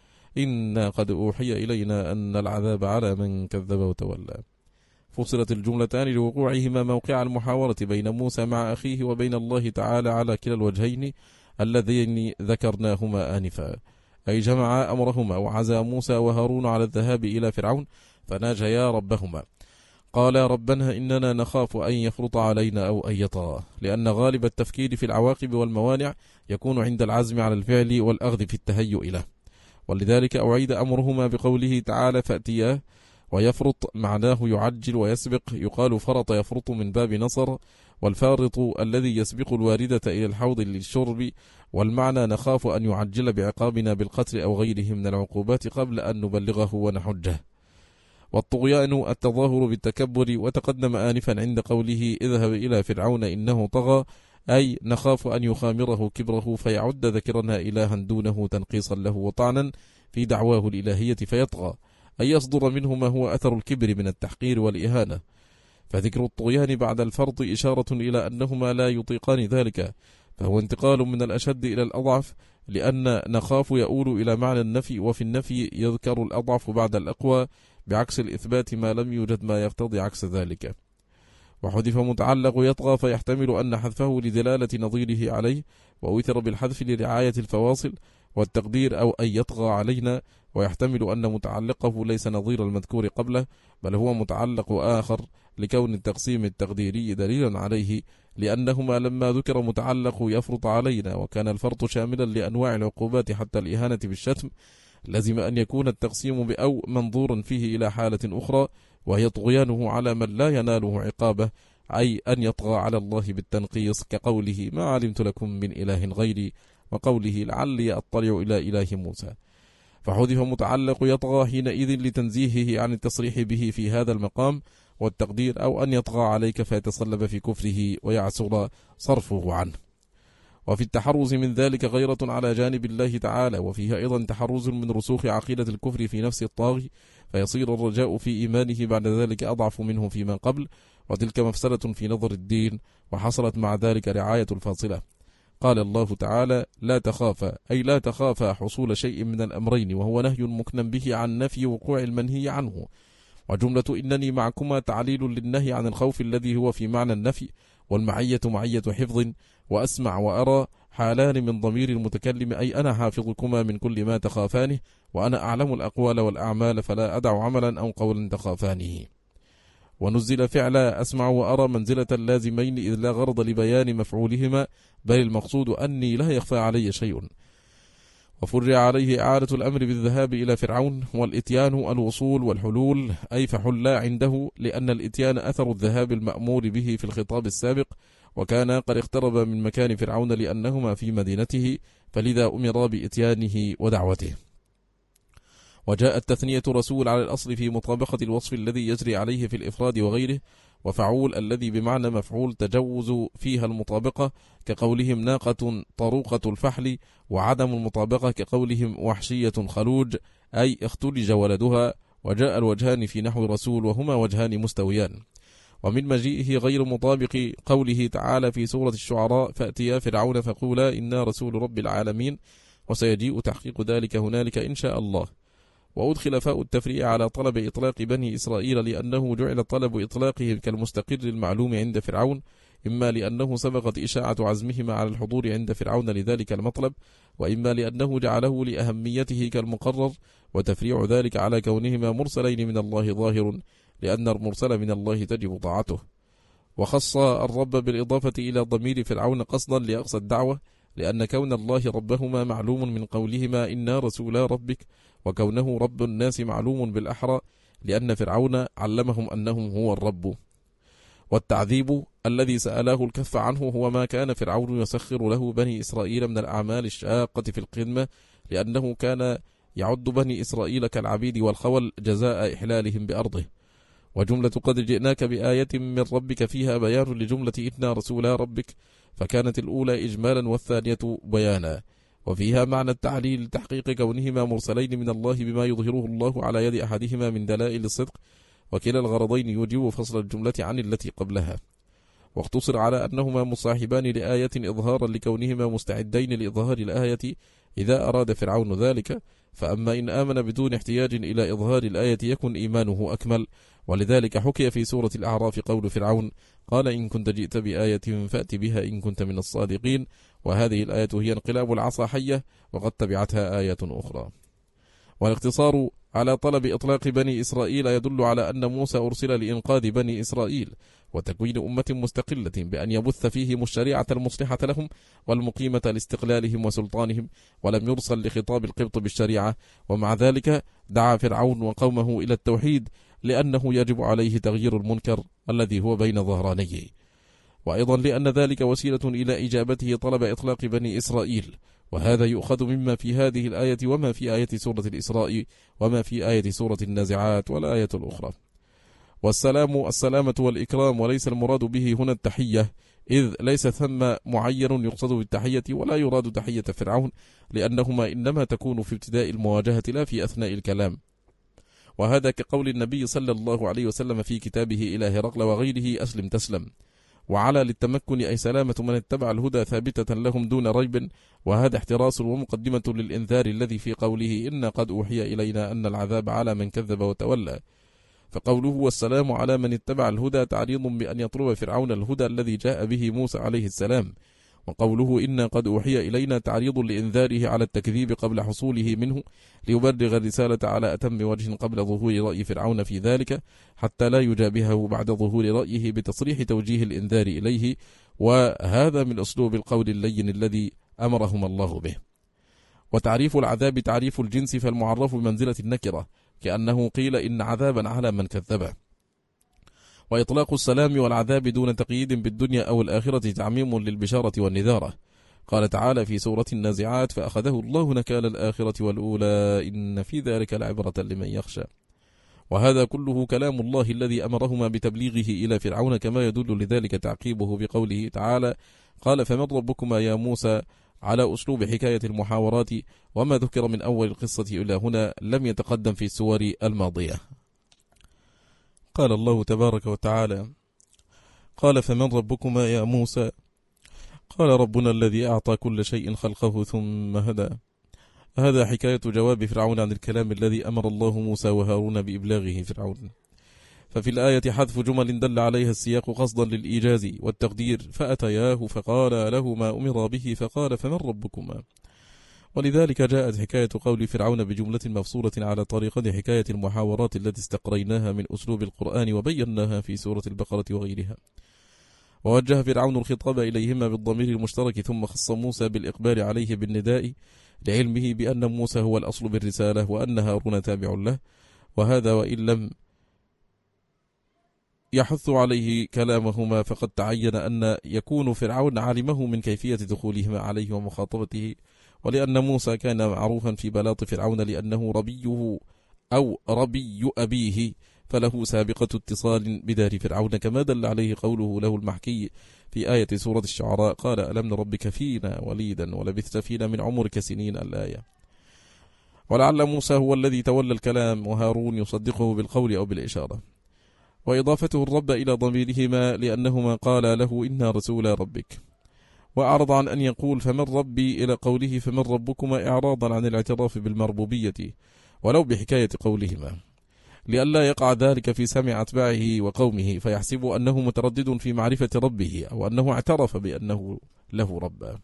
إنا قد أوحي إلينا أن العذاب على من كذب وتولى. فصلت الجملتان لوقوعهما موقع المحاورة بين موسى مع أخيه وبين الله تعالى على كلا الوجهين اللذين ذكرناهما آنفا، أي جمع أمرهما وعزى موسى وهارون على الذهاب إلى فرعون فناجيا ربهما. قال ربنا إننا نخاف أن يفرط علينا أو أن يطغى، لأن غالب التفكير في العواقب والموانع يكون عند العزم على الفعل والأخذ في التهيؤ له، ولذلك أعيد أمرهما بقوله تعالى فأتياه، ويفرط معناه يعجل ويسبق، يقال فرط يفرط من باب نصر، والفارط الذي يسبق الواردة إلى الحوض للشرب، والمعنى نخاف أن يعجل بعقابنا بالقتل أو غيره من العقوبات قبل أن نبلغه ونحجه. والطغيان التظاهر بالتكبر، وتقدم آنفا عند قوله اذهب إلى فرعون إنه طغى، أي نخاف أن يخامره كبره فيعد ذكرنا إلها دونه تنقيصا له وطعنا في دعواه الإلهية فيطغى، أي يصدر منه ما هو أثر الكبر من التحقير والإهانة. فذكر الطغيان بعد الفرط إشارة إلى أنهما لا يطيقان ذلك، فهو انتقال من الأشد إلى الأضعف، لأن نخاف يؤول إلى معنى النفي، وفي النفي يذكر الأضعف بعد الأقوى، بعكس الإثبات ما لم يوجد ما يقتضي عكس ذلك. وحذف متعلق يطغى فيحتمل أن حذفه لدلالة نظيره عليه، وأوثر بالحذف لرعاية الفواصل، والتقدير أو أن يطغى علينا، ويحتمل أن متعلقه ليس نظير المذكور قبله بل هو متعلق آخر لكون التقسيم التقديري دليلا عليه، لأنهما لما ذكر متعلق يفرط علينا وكان الفرط شاملا لأنواع العقوبات حتى الإهانة بالشتم، لزم أن يكون التقسيم بأو منظورا فيه إلى حالة أخرى وهي طغيانه على من لا يناله عقابه، أي أن يطغى على الله بالتنقيص كقوله ما علمت لكم من إله غيري، وقوله لعلي أطلع إلى إله موسى. فحذف متعلق يطغى حينئذ لتنزيهه عن التصريح به في هذا المقام والتقدير، أو أن يطغى عليك فيتصلب في كفره ويعسر صرفه عنه. وفي التحرز من ذلك غيرة على جانب الله تعالى، وفيها أيضا تحرز من رسوخ عقيدة الكفر في نفس الطاغي، فيصير الرجاء في إيمانه بعد ذلك أضعف منه فيما قبل، وتلك مفسدة في نظر الدين، وحصلت مع ذلك رعاية الفاصلة. قال الله تعالى لا تخافا، أي لا تخافا حصول شيء من الأمرين، وهو نهي مكنن به عن نفي وقوع المنهي عنه. وجملة إنني معكما تعليل للنهي عن الخوف الذي هو في معنى النفي، والمعية معية حفظ، وأسمع وأرى حالان من ضمير المتكلم، أي أنا حافظكما من كل ما تخافانه، وأنا أعلم الأقوال والأعمال فلا أدع عملا أو قولا تخافانه. ونزل فعل أسمع وأرى منزلة اللازمين إذ لا غرض لبيان مفعولهما، بل المقصود أني لا يخفى علي شيء. وفرع عليه إعادة الأمر بالذهاب إلى فرعون، والإتيان الوصول والحلول، أي فحلا عنده، لأن الإتيان أثر الذهاب المأمور به في الخطاب السابق، وكان قد اقترب من مكان فرعون لأنهما في مدينته، فلذا أمر بإتيانه ودعوته. وجاءت تثنية رسول على الأصل في مطابقة الوصف الذي يجري عليه في الإفراد وغيره، وفعول الذي بمعنى مفعول تجوز فيها المطابقة كقولهم ناقة طروقة الفحل، وعدم المطابقة كقولهم وحشية خلوج، أي اختلج ولدها. وجاء الوجهان في نحو رسول وهما وجهان مستويان. ومن مجيئه غير مطابق قوله تعالى في سورة الشعراء فأتيا فرعون فقولا إنا رسول رب العالمين، وسيجيء تحقيق ذلك هنالك إن شاء الله. وأدخل فاء التفريع على طلب إطلاق بني إسرائيل لأنه جعل طلب إطلاقهم كالمستقر المعلوم عند فرعون، إما لأنه سبقت إشاعة عزمهما على الحضور عند فرعون لذلك المطلب، وإما لأنه جعله لأهميته كالمقرر، وتفريع ذلك على كونهما مرسلين من الله ظاهر، لأن المرسل من الله تجب طاعته. وخص الرب بالإضافة إلى ضمير فرعون قصدا لأقصى الدعوة، لأن كون الله ربهما معلوم من قولهما إنا رسولا ربك، وكونه رب الناس معلوم بالأحرى لأن فرعون علمهم أنهم هو الرب. والتعذيب الذي سألاه الكف عنه هو ما كان فرعون يسخر له بني إسرائيل من الأعمال الشاقة في الخدمة، لأنه كان يعد بني إسرائيل كالعبيد والخول جزاء إحلالهم بأرضه. وجملة قد جئناك بآية من ربك فيها بيان لجملة إنا رسولا ربك، فكانت الأولى إجمالا والثانية بيانا، وفيها معنى التعليل لتحقيق كونهما مرسلين من الله بما يظهره الله على يد أحدهما من دلائل الصدق، وكلا الغرضين يوجب فصل الجملة عن التي قبلها. واقتصر على أنهما مصاحبان لآية إظهارا لكونهما مستعدين لإظهار الآية إذا أراد فرعون ذلك، فأما إن آمن بدون احتياج إلى إظهار الآية يكن إيمانه أكمل. ولذلك حكي في سورة الأعراف قول فرعون قال إن كنت جئت بآية فأت بها إن كنت من الصادقين، وهذه الآية هي انقلاب العصا حية وقد تبعتها آية أخرى. والاقتصار على طلب إطلاق بني إسرائيل يدل على أن موسى أرسل لإنقاذ بني إسرائيل وتكوين أمة مستقلة بأن يبث فيهم الشريعة المصلحة لهم والمقيمة لاستقلالهم وسلطانهم، ولم يرسل لخطاب القبط بالشريعة. ومع ذلك دعا فرعون وقومه إلى التوحيد لأنه يجب عليه تغيير المنكر الذي هو بين ظهرانيه، وأيضا لأن ذلك وسيلة إلى إجابته طلب إطلاق بني إسرائيل. وهذا يؤخذ مما في هذه الآية وما في آية سورة الإسراء وما في آية سورة النازعات والآية الأخرى. والسلام السلامة والإكرام، وليس المراد به هنا التحية، إذ ليس ثم معين يقصد بالتحية ولا يراد تحية فرعون، لأنهما إنما تكون في ابتداء المواجهة لا في أثناء الكلام. وهذا كقول النبي صلى الله عليه وسلم في كتابه إلى هرقل وغيره أسلم تسلم. وعلى للتمكن أي سلامة من اتبع الهدى ثابتة لهم دون ريب، وهذا احتراس ومقدمة للإنذار الذي في قوله إن قد أوحي إلينا أن العذاب على من كذب وتولى. فقوله والسلام على من اتبع الهدى تعريض بأن يطلب فرعون الهدى الذي جاء به موسى عليه السلام، وقوله إنا قد أوحي إلينا تعريض لإنذاره على التكذيب قبل حصوله منه ليبلغ الرسالة على أتم وجه قبل ظهور رأي فرعون في ذلك حتى لا يجابهه بعد ظهور رأيه بتصريح توجيه الإنذار إليه، وهذا من أسلوب القول اللين الذي أمرهم الله به. وتعريف العذاب تعريف الجنس فالمعرف بمنزلة النكرة، كأنه قيل إن عذابا على من كذبه. وإطلاق السلام والعذاب دون تقييد بالدنيا أو الآخرة تعميم للبشارة والنذارة. قال تعالى في سورة النازعات فأخذه الله نكال الآخرة والأولى إن في ذلك لعبرة لمن يخشى. وهذا كله كلام الله الذي أمرهما بتبليغه إلى فرعون، كما يدل لذلك تعقيبه بقوله تعالى قال فمن ربكما يا موسى، على أسلوب حكاية المحاورات، وما ذكر من أول القصة إلى هنا لم يتقدم في السور الماضية. قال الله تبارك وتعالى قال فمن ربكما يا موسى، قال ربنا الذي أعطى كل شيء خلقه ثم هدى. هذا حكاية جواب فرعون عن الكلام الذي أمر الله موسى وهارون بإبلاغه فرعون. ففي الآية حذف جمل دل عليها السياق قصدا للإيجاز والتقدير، فأتياه فقال له ما أمر به فقال فمن ربكما. ولذلك جاءت حكاية قول فرعون بجملة مفصولة على طريقة حكاية المحاورات التي استقريناها من أسلوب القرآن وبيناها في سورة البقرة وغيرها. ووجه فرعون الخطاب إليهما بالضمير المشترك، ثم خص موسى بالإقبال عليه بالنداء لعلمه بأن موسى هو الأصل بالرسالة وأن هارون تابع له. وهذا وإن لم يحث عليه كلامهما فقد تعين أن يكون فرعون عالمه من كيفية دخولهما عليه ومخاطبته، ولأن موسى كان معروفا في بلاط فرعون لأنه ربيه أو ربي أبيه، فله سابقة اتصال بدار فرعون، كما دل عليه قوله له المحكي في آية سورة الشعراء قال ألم نربك فينا وليدا ولبثت فينا من عمرك سنين الآية. ولعل موسى هو الذي تولى الكلام وهارون يصدقه بالقول أو بالإشارة، وإضافته الرب إلى ضميرهما لأنهما قال له إنا رسول ربك. وأعرض عن أن يقول فمن ربي إلى قوله فمن ربكما إعراضا عن الاعتراف بالمربوبية ولو بحكاية قولهما، لئلا يقع ذلك في سمع أتباعه وقومه فيحسب أنه متردد في معرفة ربه أو أنه اعترف بأنه له رب.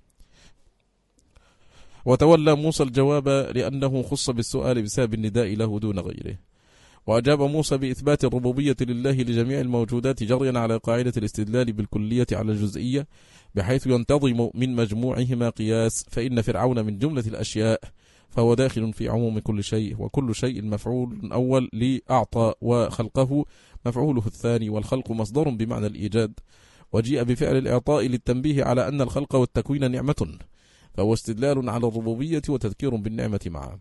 وتولى موسى الجواب لأنه خص بالسؤال بسبب النداء له دون غيره. وأجاب موسى بإثبات الربوبية لله لجميع الموجودات جريا على قاعدة الاستدلال بالكلية على الجزئية، بحيث ينتظم من مجموعهما قياس، فإن فرعون من جملة الأشياء فهو داخل في عموم كل شيء، وكل شيء مفعول أول لأعطى وخلقه مفعوله الثاني، والخلق مصدر بمعنى الإيجاد، وجيء بفعل الإعطاء للتنبيه على أن الخلق والتكوين نعمة، فهو استدلال على الربوبية وتذكير بالنعمة معا.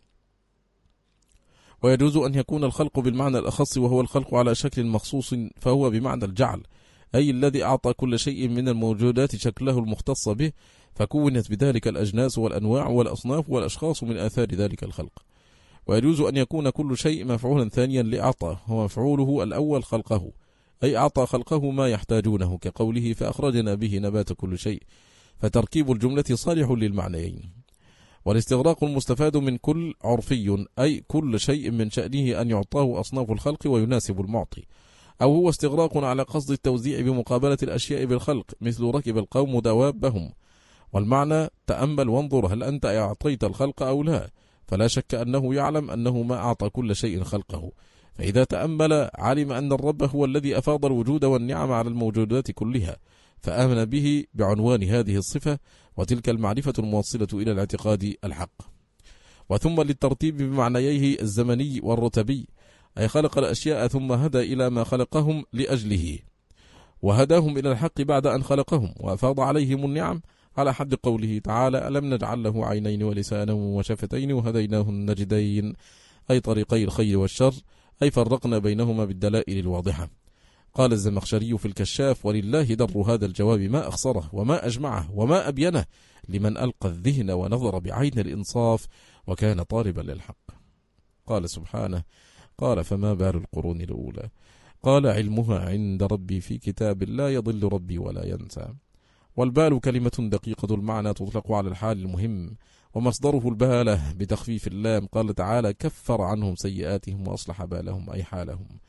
ويجوز أن يكون الخلق بالمعنى الأخص وهو الخلق على شكل مخصوص، فهو بمعنى الجعل، أي الذي أعطى كل شيء من الموجودات شكله المختص به، فكونت بذلك الأجناس والأنواع والأصناف والأشخاص من آثار ذلك الخلق. ويجوز أن يكون كل شيء مفعولا ثانيا لأعطى، هو مفعوله الأول خلقه، أي أعطى خلقه ما يحتاجونه، كقوله فأخرجنا به نبات كل شيء، فتركيب الجملة صالح للمعنيين. والاستغراق المستفاد من كل عرفي، أي كل شيء من شأنه أن يعطاه أصناف الخلق ويناسب المعطي، أو هو استغراق على قصد التوزيع بمقابلة الأشياء بالخلق، مثل ركب القوم دوابهم. والمعنى تأمل وانظر هل أنت أعطيت الخلق أو لا، فلا شك أنه يعلم أنه ما أعطى كل شيء خلقه، فإذا تأمل علم أن الرب هو الذي أفاض الوجود والنعم على الموجودات كلها، فآمن به بعنوان هذه الصفة، وتلك المعرفة الموصلة إلى الاعتقاد الحق. وثم للترتيب بمعنييه الزمني والرتبي، أي خلق الأشياء ثم هدى إلى ما خلقهم لأجله، وهداهم إلى الحق بعد أن خلقهم وأفاض عليهم النعم، على حد قوله تعالى ألم نجعل له عينين ولسانا وشفتين وهديناه النجدين، أي طريقي الخير والشر، أي فرقنا بينهما بالدلائل الواضحة. قال الزمخشري في الكشاف ولله در هذا الجواب ما أخصره وما أجمعه وما أبينه لمن ألقى الذهن ونظر بعين الإنصاف وكان طالبا للحق. قال سبحانه قال فما بال القرون الأولى، قال علمها عند ربي في كتاب لا يضل ربي ولا ينسى. والبال كلمة دقيقة المعنى تطلق على الحال المهم، ومصدره البالة بتخفيف اللام. قال تعالى كفر عنهم سيئاتهم وأصلح بالهم أي حالهم.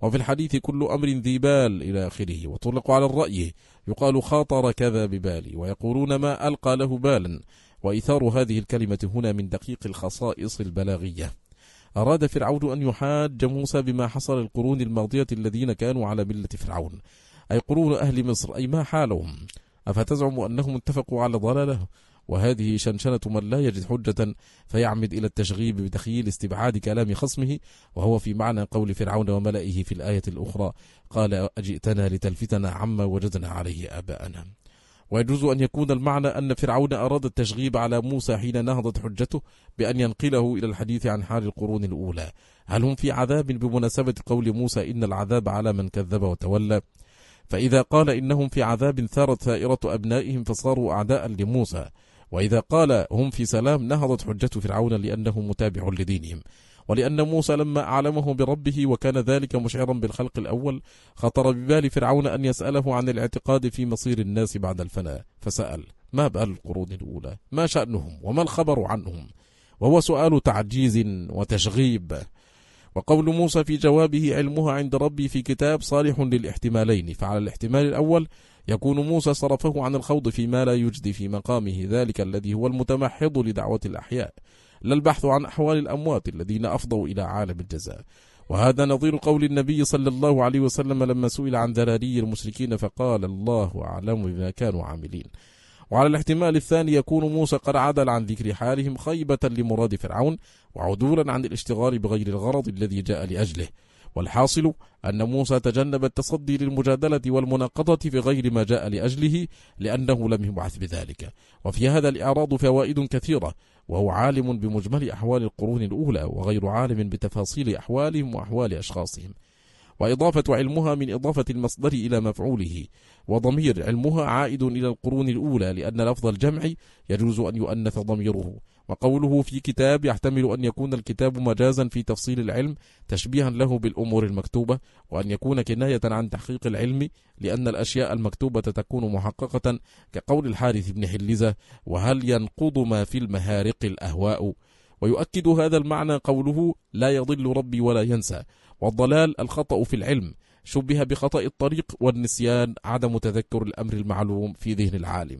وفي الحديث كل أمر ذي بال إلى آخره. وطلق على الرأي يقال خاطر كذا ببالي، ويقولون ما ألقى له بالا. وإثار هذه الكلمة هنا من دقيق الخصائص البلاغية. أراد فرعون أن يحاج موسى بما حصل القرون الماضية الذين كانوا على ملة فرعون، أي قرون أهل مصر، أي ما حالهم؟ أفتزعم أنهم اتفقوا على ضلاله؟ وهذه شنشنة من لا يجد حجة فيعمد إلى التشغيب بتخييل استبعاد كلام خصمه، وهو في معنى قول فرعون وملئه في الآية الأخرى: قال أجئتنا لتلفتنا عما وجدنا عليه آباءنا. ويجوز أن يكون المعنى أن فرعون أراد التشغيب على موسى حين نهضت حجته بأن ينقله إلى الحديث عن حال القرون الأولى. هل هم في عذاب بمناسبة قول موسى إن العذاب على من كذب وتولى؟ فإذا قال إنهم في عذاب ثارت ثائرة أبنائهم فصاروا أعداء لموسى، وإذا قال هم في سلام نهضت حجة فرعون لأنه متابع لدينهم. ولأن موسى لما أعلمه بربه وكان ذلك مشعرا بالخلق الأول، خطر ببال فرعون أن يسأله عن الاعتقاد في مصير الناس بعد الفناء، فسأل: ما بال القرون الأولى؟ ما شأنهم؟ وما الخبر عنهم؟ وهو سؤال تعجيز وتشغيب. وقول موسى في جوابه: علمها عند ربي في كتاب، صالح للاحتمالين. فعلى الاحتمال الأول يكون موسى صرفه عن الخوض فيما لا يجدي في مقامه ذلك الذي هو المتمحض لدعوة الأحياء، لا البحث عن أحوال الأموات الذين أفضوا إلى عالم الجزاء. وهذا نظير قول النبي صلى الله عليه وسلم لما سئل عن ذراري المشركين فقال: الله أعلم بما كانوا عاملين. وعلى الاحتمال الثاني يكون موسى قد عدل عن ذكر حالهم خيبة لمراد فرعون وعدولا عن الاشتغال بغير الغرض الذي جاء لأجله. والحاصل أن موسى تجنب التصدي للمجادلة والمناقضة في غير ما جاء لأجله لأنه لم يبعث بذلك. وفي هذا الإعراض فوائد كثيرة، وهو عالم بمجمل أحوال القرون الأولى وغير عالم بتفاصيل أحوالهم وأحوال أشخاصهم. وإضافة علمها من إضافة المصدر إلى مفعوله، وضمير علمها عائد إلى القرون الأولى لأن لفظ الجمع يجوز أن يؤنث ضميره. وقوله في كتاب يحتمل أن يكون الكتاب مجازا في تفصيل العلم تشبيها له بالأمور المكتوبة، وأن يكون كناية عن تحقيق العلم لأن الأشياء المكتوبة تكون محققة، كقول الحارث بن حلزة: وهل ينقض ما في المهارق الأهواء؟ ويؤكد هذا المعنى قوله: لا يضل ربي ولا ينسى. والضلال الخطأ في العلم، شبه بخطأ الطريق، والنسيان عدم تذكر الأمر المعلوم في ذهن العالم.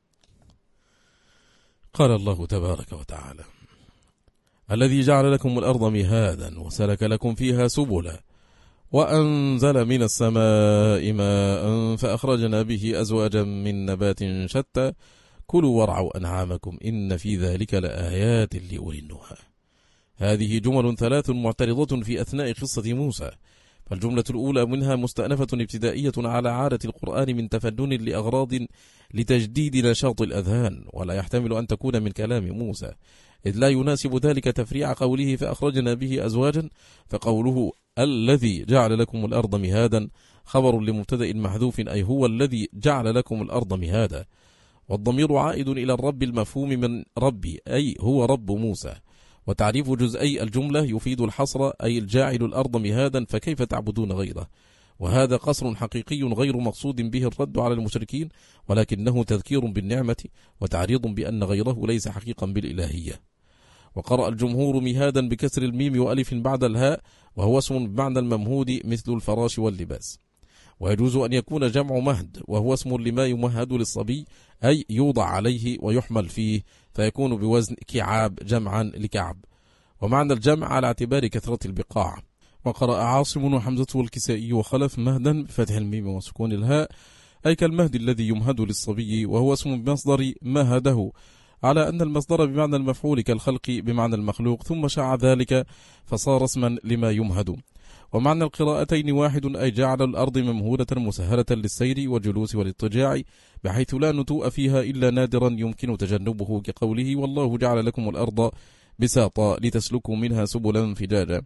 قال الله تبارك وتعالى: الذي جعل لكم الأرض مهادا وسلك لكم فيها سبلا وأنزل من السماء ماء فأخرجنا به أزواجا من نبات شتى كلوا وارعوا أنعامكم إن في ذلك لآيات لأولي النهى. هذه جمل ثلاث معترضة في أثناء قصة موسى. فالجملة الأولى منها مستأنفة ابتدائية على عادة القرآن من تفنن لأغراض لتجديد نشاط الأذهان، ولا يحتمل أن تكون من كلام موسى، إذ لا يناسب ذلك تفريع قوله فأخرجنا به أزواجا. فقوله الذي جعل لكم الأرض مهادا خبر لمبتدأ محذوف، أي هو الذي جعل لكم الأرض مهادا. والضمير عائد إلى الرب المفهوم من ربي، أي هو رب موسى. وتعريف جزئي الجملة يفيد الحصر، أي الجاعل الأرض مهادا فكيف تعبدون غيره. وهذا قصر حقيقي غير مقصود به الرد على المشركين، ولكنه تذكير بالنعمة وتعريض بأن غيره ليس حقيقا بالإلهية. وقرأ الجمهور مهادا بكسر الميم وألف بعد الهاء، وهو اسم بمعنى الممهود مثل الفراش واللباس. ويجوز أن يكون جمع مهد، وهو اسم لما يمهد للصبي، أي يوضع عليه ويحمل فيه، فيكون بوزن كعاب جمعا لكعب. ومعنى الجمع على اعتبار كثرة البقاع. وقرأ عاصم وحمزة والكسائي وخلف مهدا بفتح الميم وسكون الهاء، أي كالمهد الذي يمهد للصبي، وهو اسم بمصدر مهده، على أن المصدر بمعنى المفعول كالخلق بمعنى المخلوق، ثم شاع ذلك فصار اسما لما يمهد. ومعنى القراءتين واحد، أي جعل الأرض ممهودة مسهلة للسير والجلوس والاضطجاع، بحيث لا نتوء فيها إلا نادرا يمكن تجنبه، كقوله والله جعل لكم الأرض بساطا لتسلكوا منها سبلا فجاجا.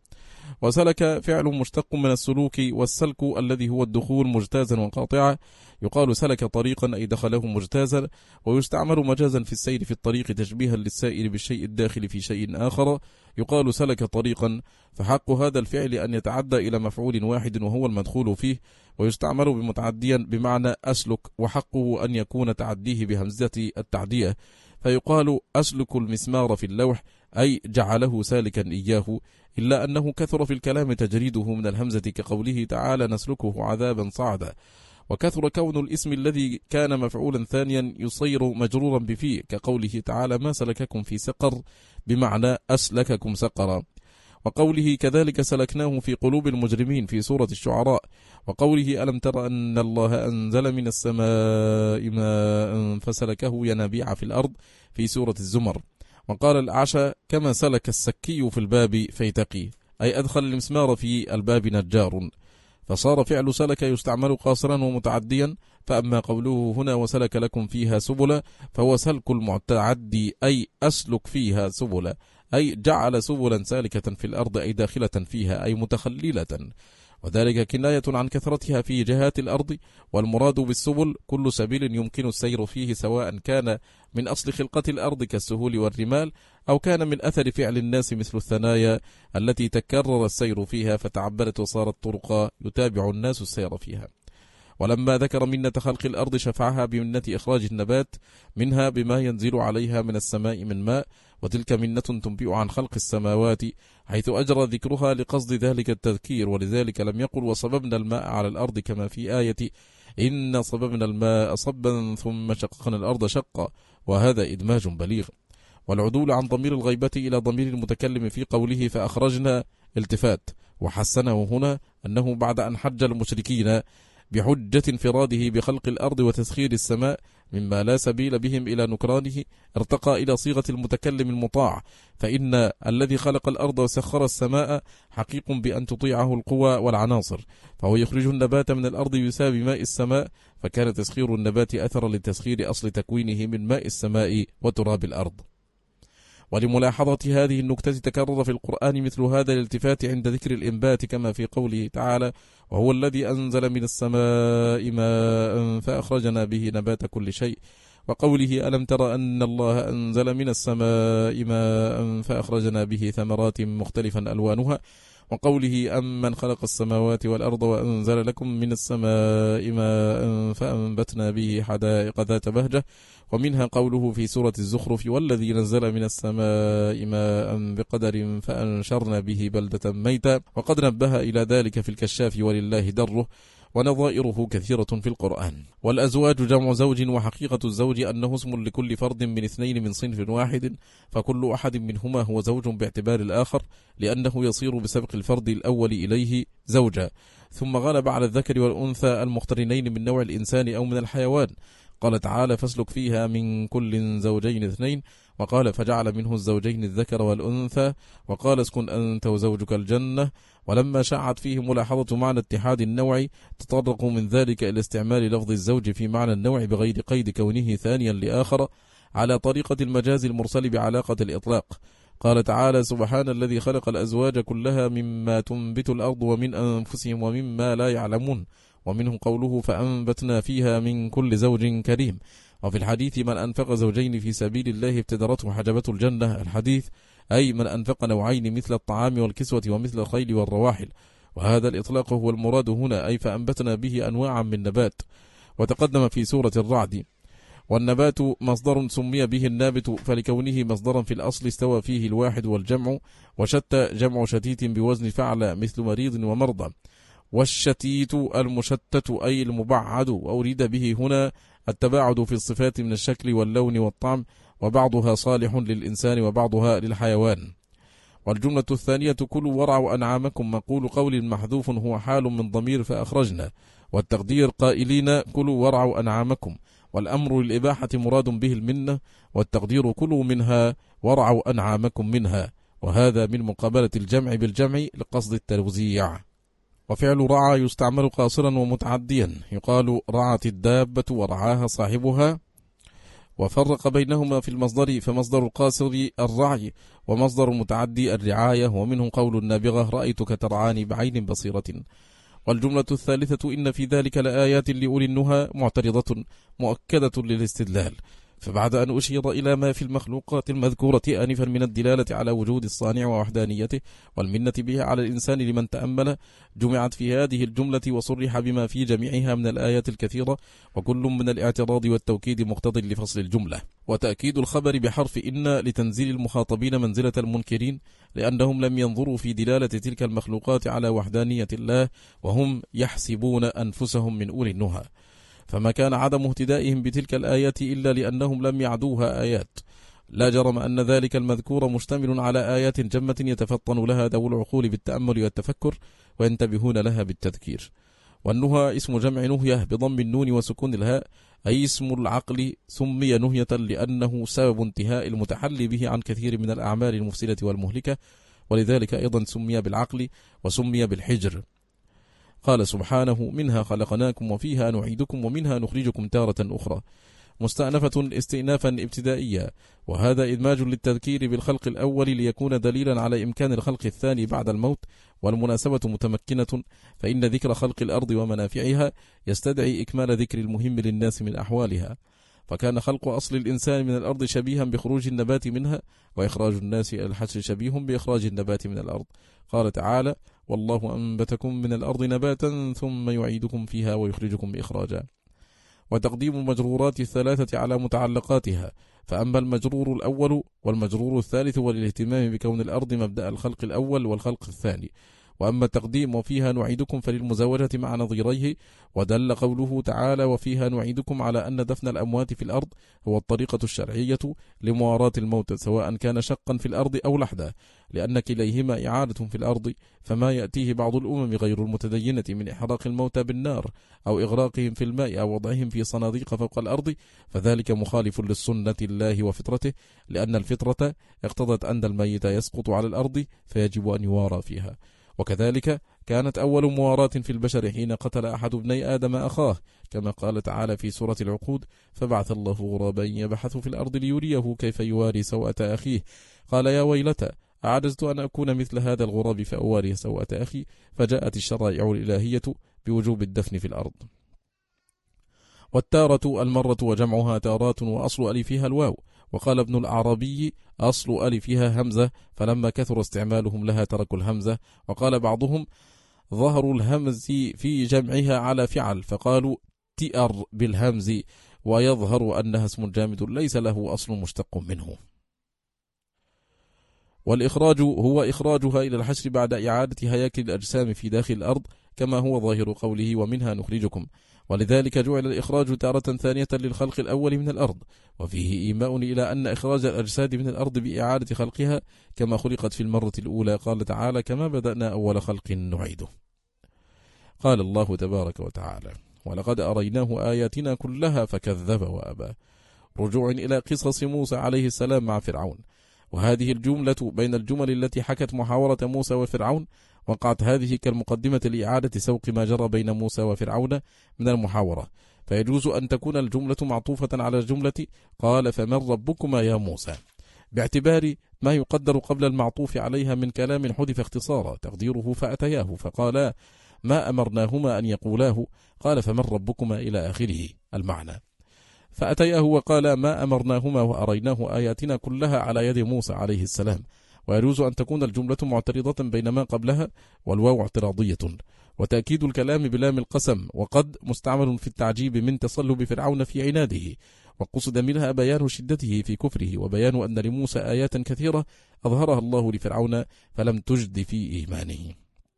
وسلك فعل مشتق من السلوك، والسلك الذي هو الدخول مجتازا وقاطعا. يقال سلك طريقا أي دخله مجتازا، ويستعمل مجازا في السير في الطريق تشبيها للسائر بالشيء الداخل في شيء آخر. يقال سلك طريقا، فحق هذا الفعل أن يتعدى إلى مفعول واحد وهو المدخول فيه، ويستعمل بمتعديا بمعنى أسلك، وحقه أن يكون تعديه بهمزة التعدية، فيقال أسلك المسمار في اللوح، أي جعله سالكا إياه، إلا أنه كثر في الكلام تجريده من الهمزة كقوله تعالى نسلكه عذابا صعدا، وكثر كون الاسم الذي كان مفعولا ثانيا يصير مجرورا بفيه كقوله تعالى ما سلككم في سقر بمعنى أسلككم سقرا، وقوله كذلك سلكناه في قلوب المجرمين في سورة الشعراء، وقوله ألم تر أن الله أنزل من السماء ماء فسلكه ينابيع في الأرض في سورة الزمر. وقال الأعشى كما سلك السكي في الباب فيتقي، أي أدخل المسمار في الباب نجار، فصار فعل سلك يستعمل قاصرا ومتعديا. فأما قوله هنا وسلك لكم فيها سبلا فهو سلك المتعدي، أي أسلك فيها سبلا، أي جعل سبلا سالكة في الأرض أي داخلة فيها أي متخللة، وذلك كناية عن كثرتها في جهات الأرض. والمراد بالسبل كل سبيل يمكن السير فيه، سواء كان من أصل خلقة الأرض كالسهول والرمال، أو كان من أثر فعل الناس مثل الثنايا التي تكرر السير فيها فتعبرت وصارت طرقا يتابع الناس السير فيها. ولما ذكر منة خلق الأرض شفعها بمنة إخراج النبات منها بما ينزل عليها من السماء من ماء، وتلك منة تنبئ عن خلق السماوات، حيث أجرى ذكرها لقصد ذلك التذكير. ولذلك لم يقل وصببنا الماء على الأرض كما في آية إن صببنا الماء صبا ثم شققنا الأرض شقا، وهذا إدماج بليغ. والعدول عن ضمير الغيبة إلى ضمير المتكلم في قوله فأخرجنا التفات، وحسنه هنا أنه بعد أن حج المشركين بحجة انفراده بخلق الأرض وتسخير السماء مما لا سبيل بهم إلى نكرانه، ارتقى إلى صيغة المتكلم المطاع، فإن الذي خلق الأرض وسخر السماء حقيق بأن تطيعه القوى والعناصر، فهو يخرج النبات من الأرض بسبب ماء السماء، فكان تسخير النبات أثرا لتسخير أصل تكوينه من ماء السماء وتراب الأرض. ولملاحظة هذه النكتة تكرر في القرآن مثل هذا الالتفات عند ذكر الإنبات كما في قوله تعالى وهو الذي أنزل من السماء ماء فأخرجنا به نبات كل شيء، وقوله ألم تر أن الله أنزل من السماء ماء فأخرجنا به ثمرات مختلفا ألوانها، وقوله أمن خلق السماوات والأرض وأنزل لكم من السماء ماء فأنبتنا به حدائق ذات بهجة، ومنها قوله في سورة الزخرف والذي نزل من السماء ماء بقدر فأنشرنا به بلدة ميتا، وقد نبه إلى ذلك في الكشاف ولله دره، ونظائره كثيرة في القرآن. والأزواج جمع زوج، وحقيقة الزوج أنه اسم لكل فرد من اثنين من صنف واحد، فكل أحد منهما هو زوج باعتبار الآخر، لأنه يصير بسبق الفرد الأول إليه زوجا، ثم غلب على الذكر والأنثى المقترنين من نوع الإنسان أو من الحيوان. قال تعالى فاسلك فيها من كل زوجين اثنين، وقال فجعل منه الزوجين الذكر والأنثى، وقال اسكن أنت وزوجك الجنة. ولما شاعت فيه ملاحظة معنى اتحاد النوع تطرقوا من ذلك إلى استعمال لفظ الزوج في معنى النوع بغير قيد كونه ثانيا لآخر على طريقة المجاز المرسل بعلاقة الإطلاق. قال تعالى سبحان الذي خلق الأزواج كلها مما تنبت الأرض ومن أنفسهم ومما لا يعلمون، ومنه قوله فأنبتنا فيها من كل زوج كريم. وفي الحديث من أنفق زوجين في سبيل الله ابتدرته حجبته الجنة، الحديث أي من أنفق نوعين مثل الطعام والكسوة ومثل الخيل والرواحل، وهذا الإطلاق هو المراد هنا، أي فأنبتنا به أنواعا من نبات. وتقدم في سورة الرعد والنبات مصدر سمي به النابت فلكونه مصدرا في الأصل استوى فيه الواحد والجمع، وشتى جمع شتيت بوزن فعل مثل مريض ومرضى، والشتيت المشتت أي المبعد، وأريد به هنا التباعد في الصفات من الشكل واللون والطعم، وبعضها صالح للإنسان وبعضها للحيوان. والجملة الثانية كلوا ورعوا أنعامكم مقول قول محذوف هو حال من ضمير فأخرجنا، والتقدير قائلين كلوا ورعوا أنعامكم، والأمر للإباحة مراد به المنة، والتقدير كلوا منها ورعوا أنعامكم منها، وهذا من مقابلة الجمع بالجمع لقصد التوزيع. وفعل رعى يستعمل قاصرا ومتعديا، يقال رعت الدابة ورعاها صاحبها، وفرق بينهما في المصدر، فمصدر القاصر الرعي ومصدر المتعدي الرعاية، ومنه قول النابغة رأيتك ترعاني بعين بصيرة. والجملة الثالثة إن في ذلك لآيات لأولي النهى معترضة مؤكدة للاستدلال، فبعد أن أشير إلى ما في المخلوقات المذكورة آنفا من الدلالة على وجود الصانع ووحدانيته والمنة به على الإنسان لمن تأمل، جمعت في هذه الجملة وصرح بما في جميعها من الآيات الكثيرة، وكل من الاعتراض والتوكيد مقتض لفصل الجملة. وتأكيد الخبر بحرف إن لتنزيل المخاطبين منزلة المنكرين، لأنهم لم ينظروا في دلالة تلك المخلوقات على وحدانية الله، وهم يحسبون أنفسهم من أولي النهى، فما كان عدم اهتدائهم بتلك الآيات إلا لأنهم لم يعدوها آيات. لا جرم أن ذلك المذكور مشتمل على آيات جمة يتفطن لها ذوو العقول بالتأمل والتفكر، وينتبهون لها بالتذكير. والنهى اسم جمع نهية بضم النون وسكون الهاء، أي اسم العقل، سمي نهية لأنه سبب انتهاء المتحلي به عن كثير من الأعمال المفسدة والمهلكة، ولذلك أيضا سمي بالعقل وسمي بالحجر. قال سبحانه: منها خلقناكم وفيها نعيدكم ومنها نخرجكم تارة أخرى، مستأنفة استئنافا ابتدائيا، وهذا إدماج للتذكير بالخلق الأول ليكون دليلا على إمكان الخلق الثاني بعد الموت، والمناسبة متمكنة، فإن ذكر خلق الأرض ومنافعها يستدعي إكمال ذكر المهم للناس من أحوالها، فكان خلق أصل الإنسان من الأرض شبيها بخروج النبات منها، وإخراج الناس إلى الحشر شبيه بإخراج النبات من الأرض. قال تعالى: والله أنبتكم من الأرض نباتا ثم يعيدكم فيها ويخرجكم إخراجا. وتقديم المجرورات الثلاثة على متعلقاتها، فأما المجرور الأول والمجرور الثالث والاهتمام بكون الأرض مبدأ الخلق الأول والخلق الثاني، وأما التقديم وفيها نعيدكم فللمزاوجة مع نظيريه، ودل قوله تعالى: وفيها نعيدكم على أن دفن الأموات في الأرض هو الطريقة الشرعية لمواراة الموت، سواء كان شقا في الأرض أو لحدا، لأن كليهما إعادة في الأرض، فما يأتيه بعض الأمم غير المتدينة من إحراق الموتى بالنار أو إغراقهم في الماء أو وضعهم في صناديق فوق الأرض، فذلك مخالف للسنة الله وفطرته، لأن الفطرة اقتضت أن الميت يسقط على الأرض فيجب أن يوارى فيها. وكذلك كانت أول مواراة في البشر حين قتل أحد ابني آدم أخاه، كما قال تعالى في سورة العقود: فبعث الله غرابا يبحث في الأرض ليريه كيف يواري سوءة أخيه، قال يا ويلتى أعجزت أن أكون مثل هذا الغراب فأواري سوءة أخي، فجاءت الشرائع الإلهية بوجوب الدفن في الأرض. والتارة المرة وجمعها تارات، وأصل ألفها الواو، وقال ابن الأعرابي: أصل ألفها همزة، فلما كثر استعمالهم لها تركوا الهمزة. وقال بعضهم: ظهر الهمز في جمعها على فعل، فقالوا تئر بالهمز، ويظهر أنها اسم جامد ليس له أصل مشتق منه. والإخراج هو إخراجها إلى الحشر بعد إعادة هياكل الأجسام في داخل الأرض، كما هو ظاهر قوله: ومنها نخرجكم، ولذلك جعل الإخراج تارة ثانية للخلق الأول من الأرض، وفيه إيماء إلى أن إخراج الأجساد من الأرض بإعادة خلقها كما خلقت في المرة الأولى، قال تعالى: كما بدأنا أول خلق نعيده. قال الله تبارك وتعالى: ولقد أريناه آياتنا كلها فكذب وأبى، رجوع إلى قصص موسى عليه السلام مع فرعون. وهذه الجملة بين الجمل التي حكت محاورة موسى وفرعون، وقعت هذه كالمقدمة لإعادة سوق ما جرى بين موسى وفرعون من المحاورة، فيجوز أن تكون الجملة معطوفة على الجملة قال فمن ربكما يا موسى، باعتبار ما يقدر قبل المعطوف عليها من كلام حذف اختصارا، تقديره فأتياه فقالا ما أمرناهما أن يقولاه، قال فمن ربكما إلى آخره المعنى. فأتياه وقال ما أمرناهما وأريناه آياتنا كلها على يد موسى عليه السلام. ويجوز أن تكون الجملة معترضة بين ما قبلها، والواو اعتراضية. وتأكيد الكلام بلام القسم وقد مستعمل في التعجيب من تصلب فرعون في عناده، وقصد منها بيان شدته في كفره، وبيان أن لموسى آيات كثيرة أظهرها الله لفرعون فلم تجد في إيمانه.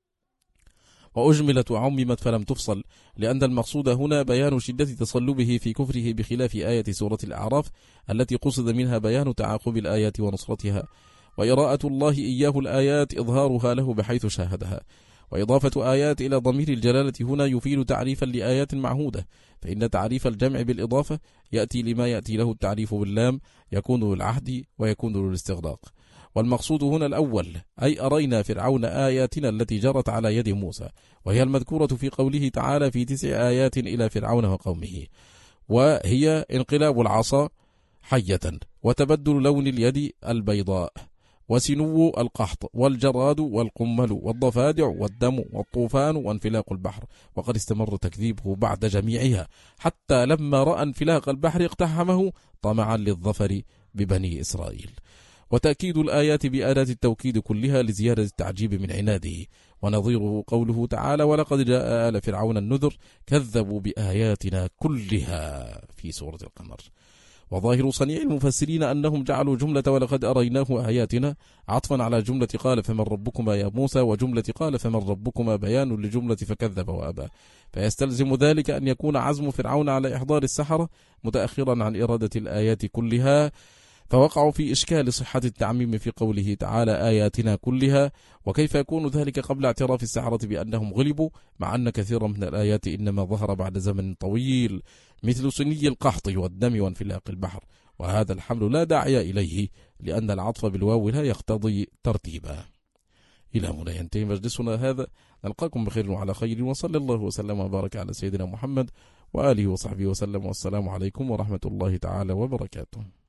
وأجملت وعممت فلم تفصل، لأن المقصود هنا بيان شدة تصلبه في كفره، بخلاف آية سورة الأعراف التي قصد منها بيان تعاقب الآيات ونصرتها، وإراءة الله إياه الآيات إظهارها له بحيث شاهدها. وإضافة آيات إلى ضمير الجلالة هنا يفيد تعريفا لآيات معهودة، فإن تعريف الجمع بالإضافة يأتي لما يأتي له التعريف باللام، يكون للعهد ويكون للاستغراق. والمقصود هنا الأول، أي أرينا فرعون آياتنا التي جرت على يد موسى، وهي المذكورة في قوله تعالى في 9 آيات إلى فرعون وقومه، وهي انقلاب العصا حية، وتبدل لون اليد البيضاء، وسنو القحط والجراد والقمل والضفادع والدم والطوفان وانفلاق البحر، وقد استمر تكذيبه بعد جميعها حتى لما رأى انفلاق البحر اقتحمه طمعا للظفر ببني إسرائيل. وتأكيد الآيات بآلات التوكيد كلها لزيادة التعجيب من عناده، ونظيره قوله تعالى: ولقد جاء آل فرعون النذر كذبوا بآياتنا كلها في سورة القمر. وظاهر صنيع المفسرين أنهم جعلوا جملة ولقد أريناه آياتنا عطفا على جملة قال فمن ربكما يا موسى، وجملة قال فمن ربكما بيان لجملة فكذب وأبى، فيستلزم ذلك أن يكون عزم فرعون على إحضار السحرة متأخرا عن إرادة الآيات كلها، فوقعوا في إشكال صحة التعميم في قوله تعالى آياتنا كلها، وكيف يكون ذلك قبل اعتراف السحرة بأنهم غلبوا، مع أن كثيرا من الآيات إنما ظهر بعد زمن طويل مثل سني القحط والدم وانفلاق البحر، وهذا الحمل لا داعي إليه لأن العطف بالواو لا يقتضي ترتيبا. إلى هنا ينتهي مجلسنا هذا، نلقاكم بخير وعلى خير، وصلى الله وسلم وبارك على سيدنا محمد وآله وصحبه وسلم، والسلام عليكم ورحمة الله تعالى وبركاته.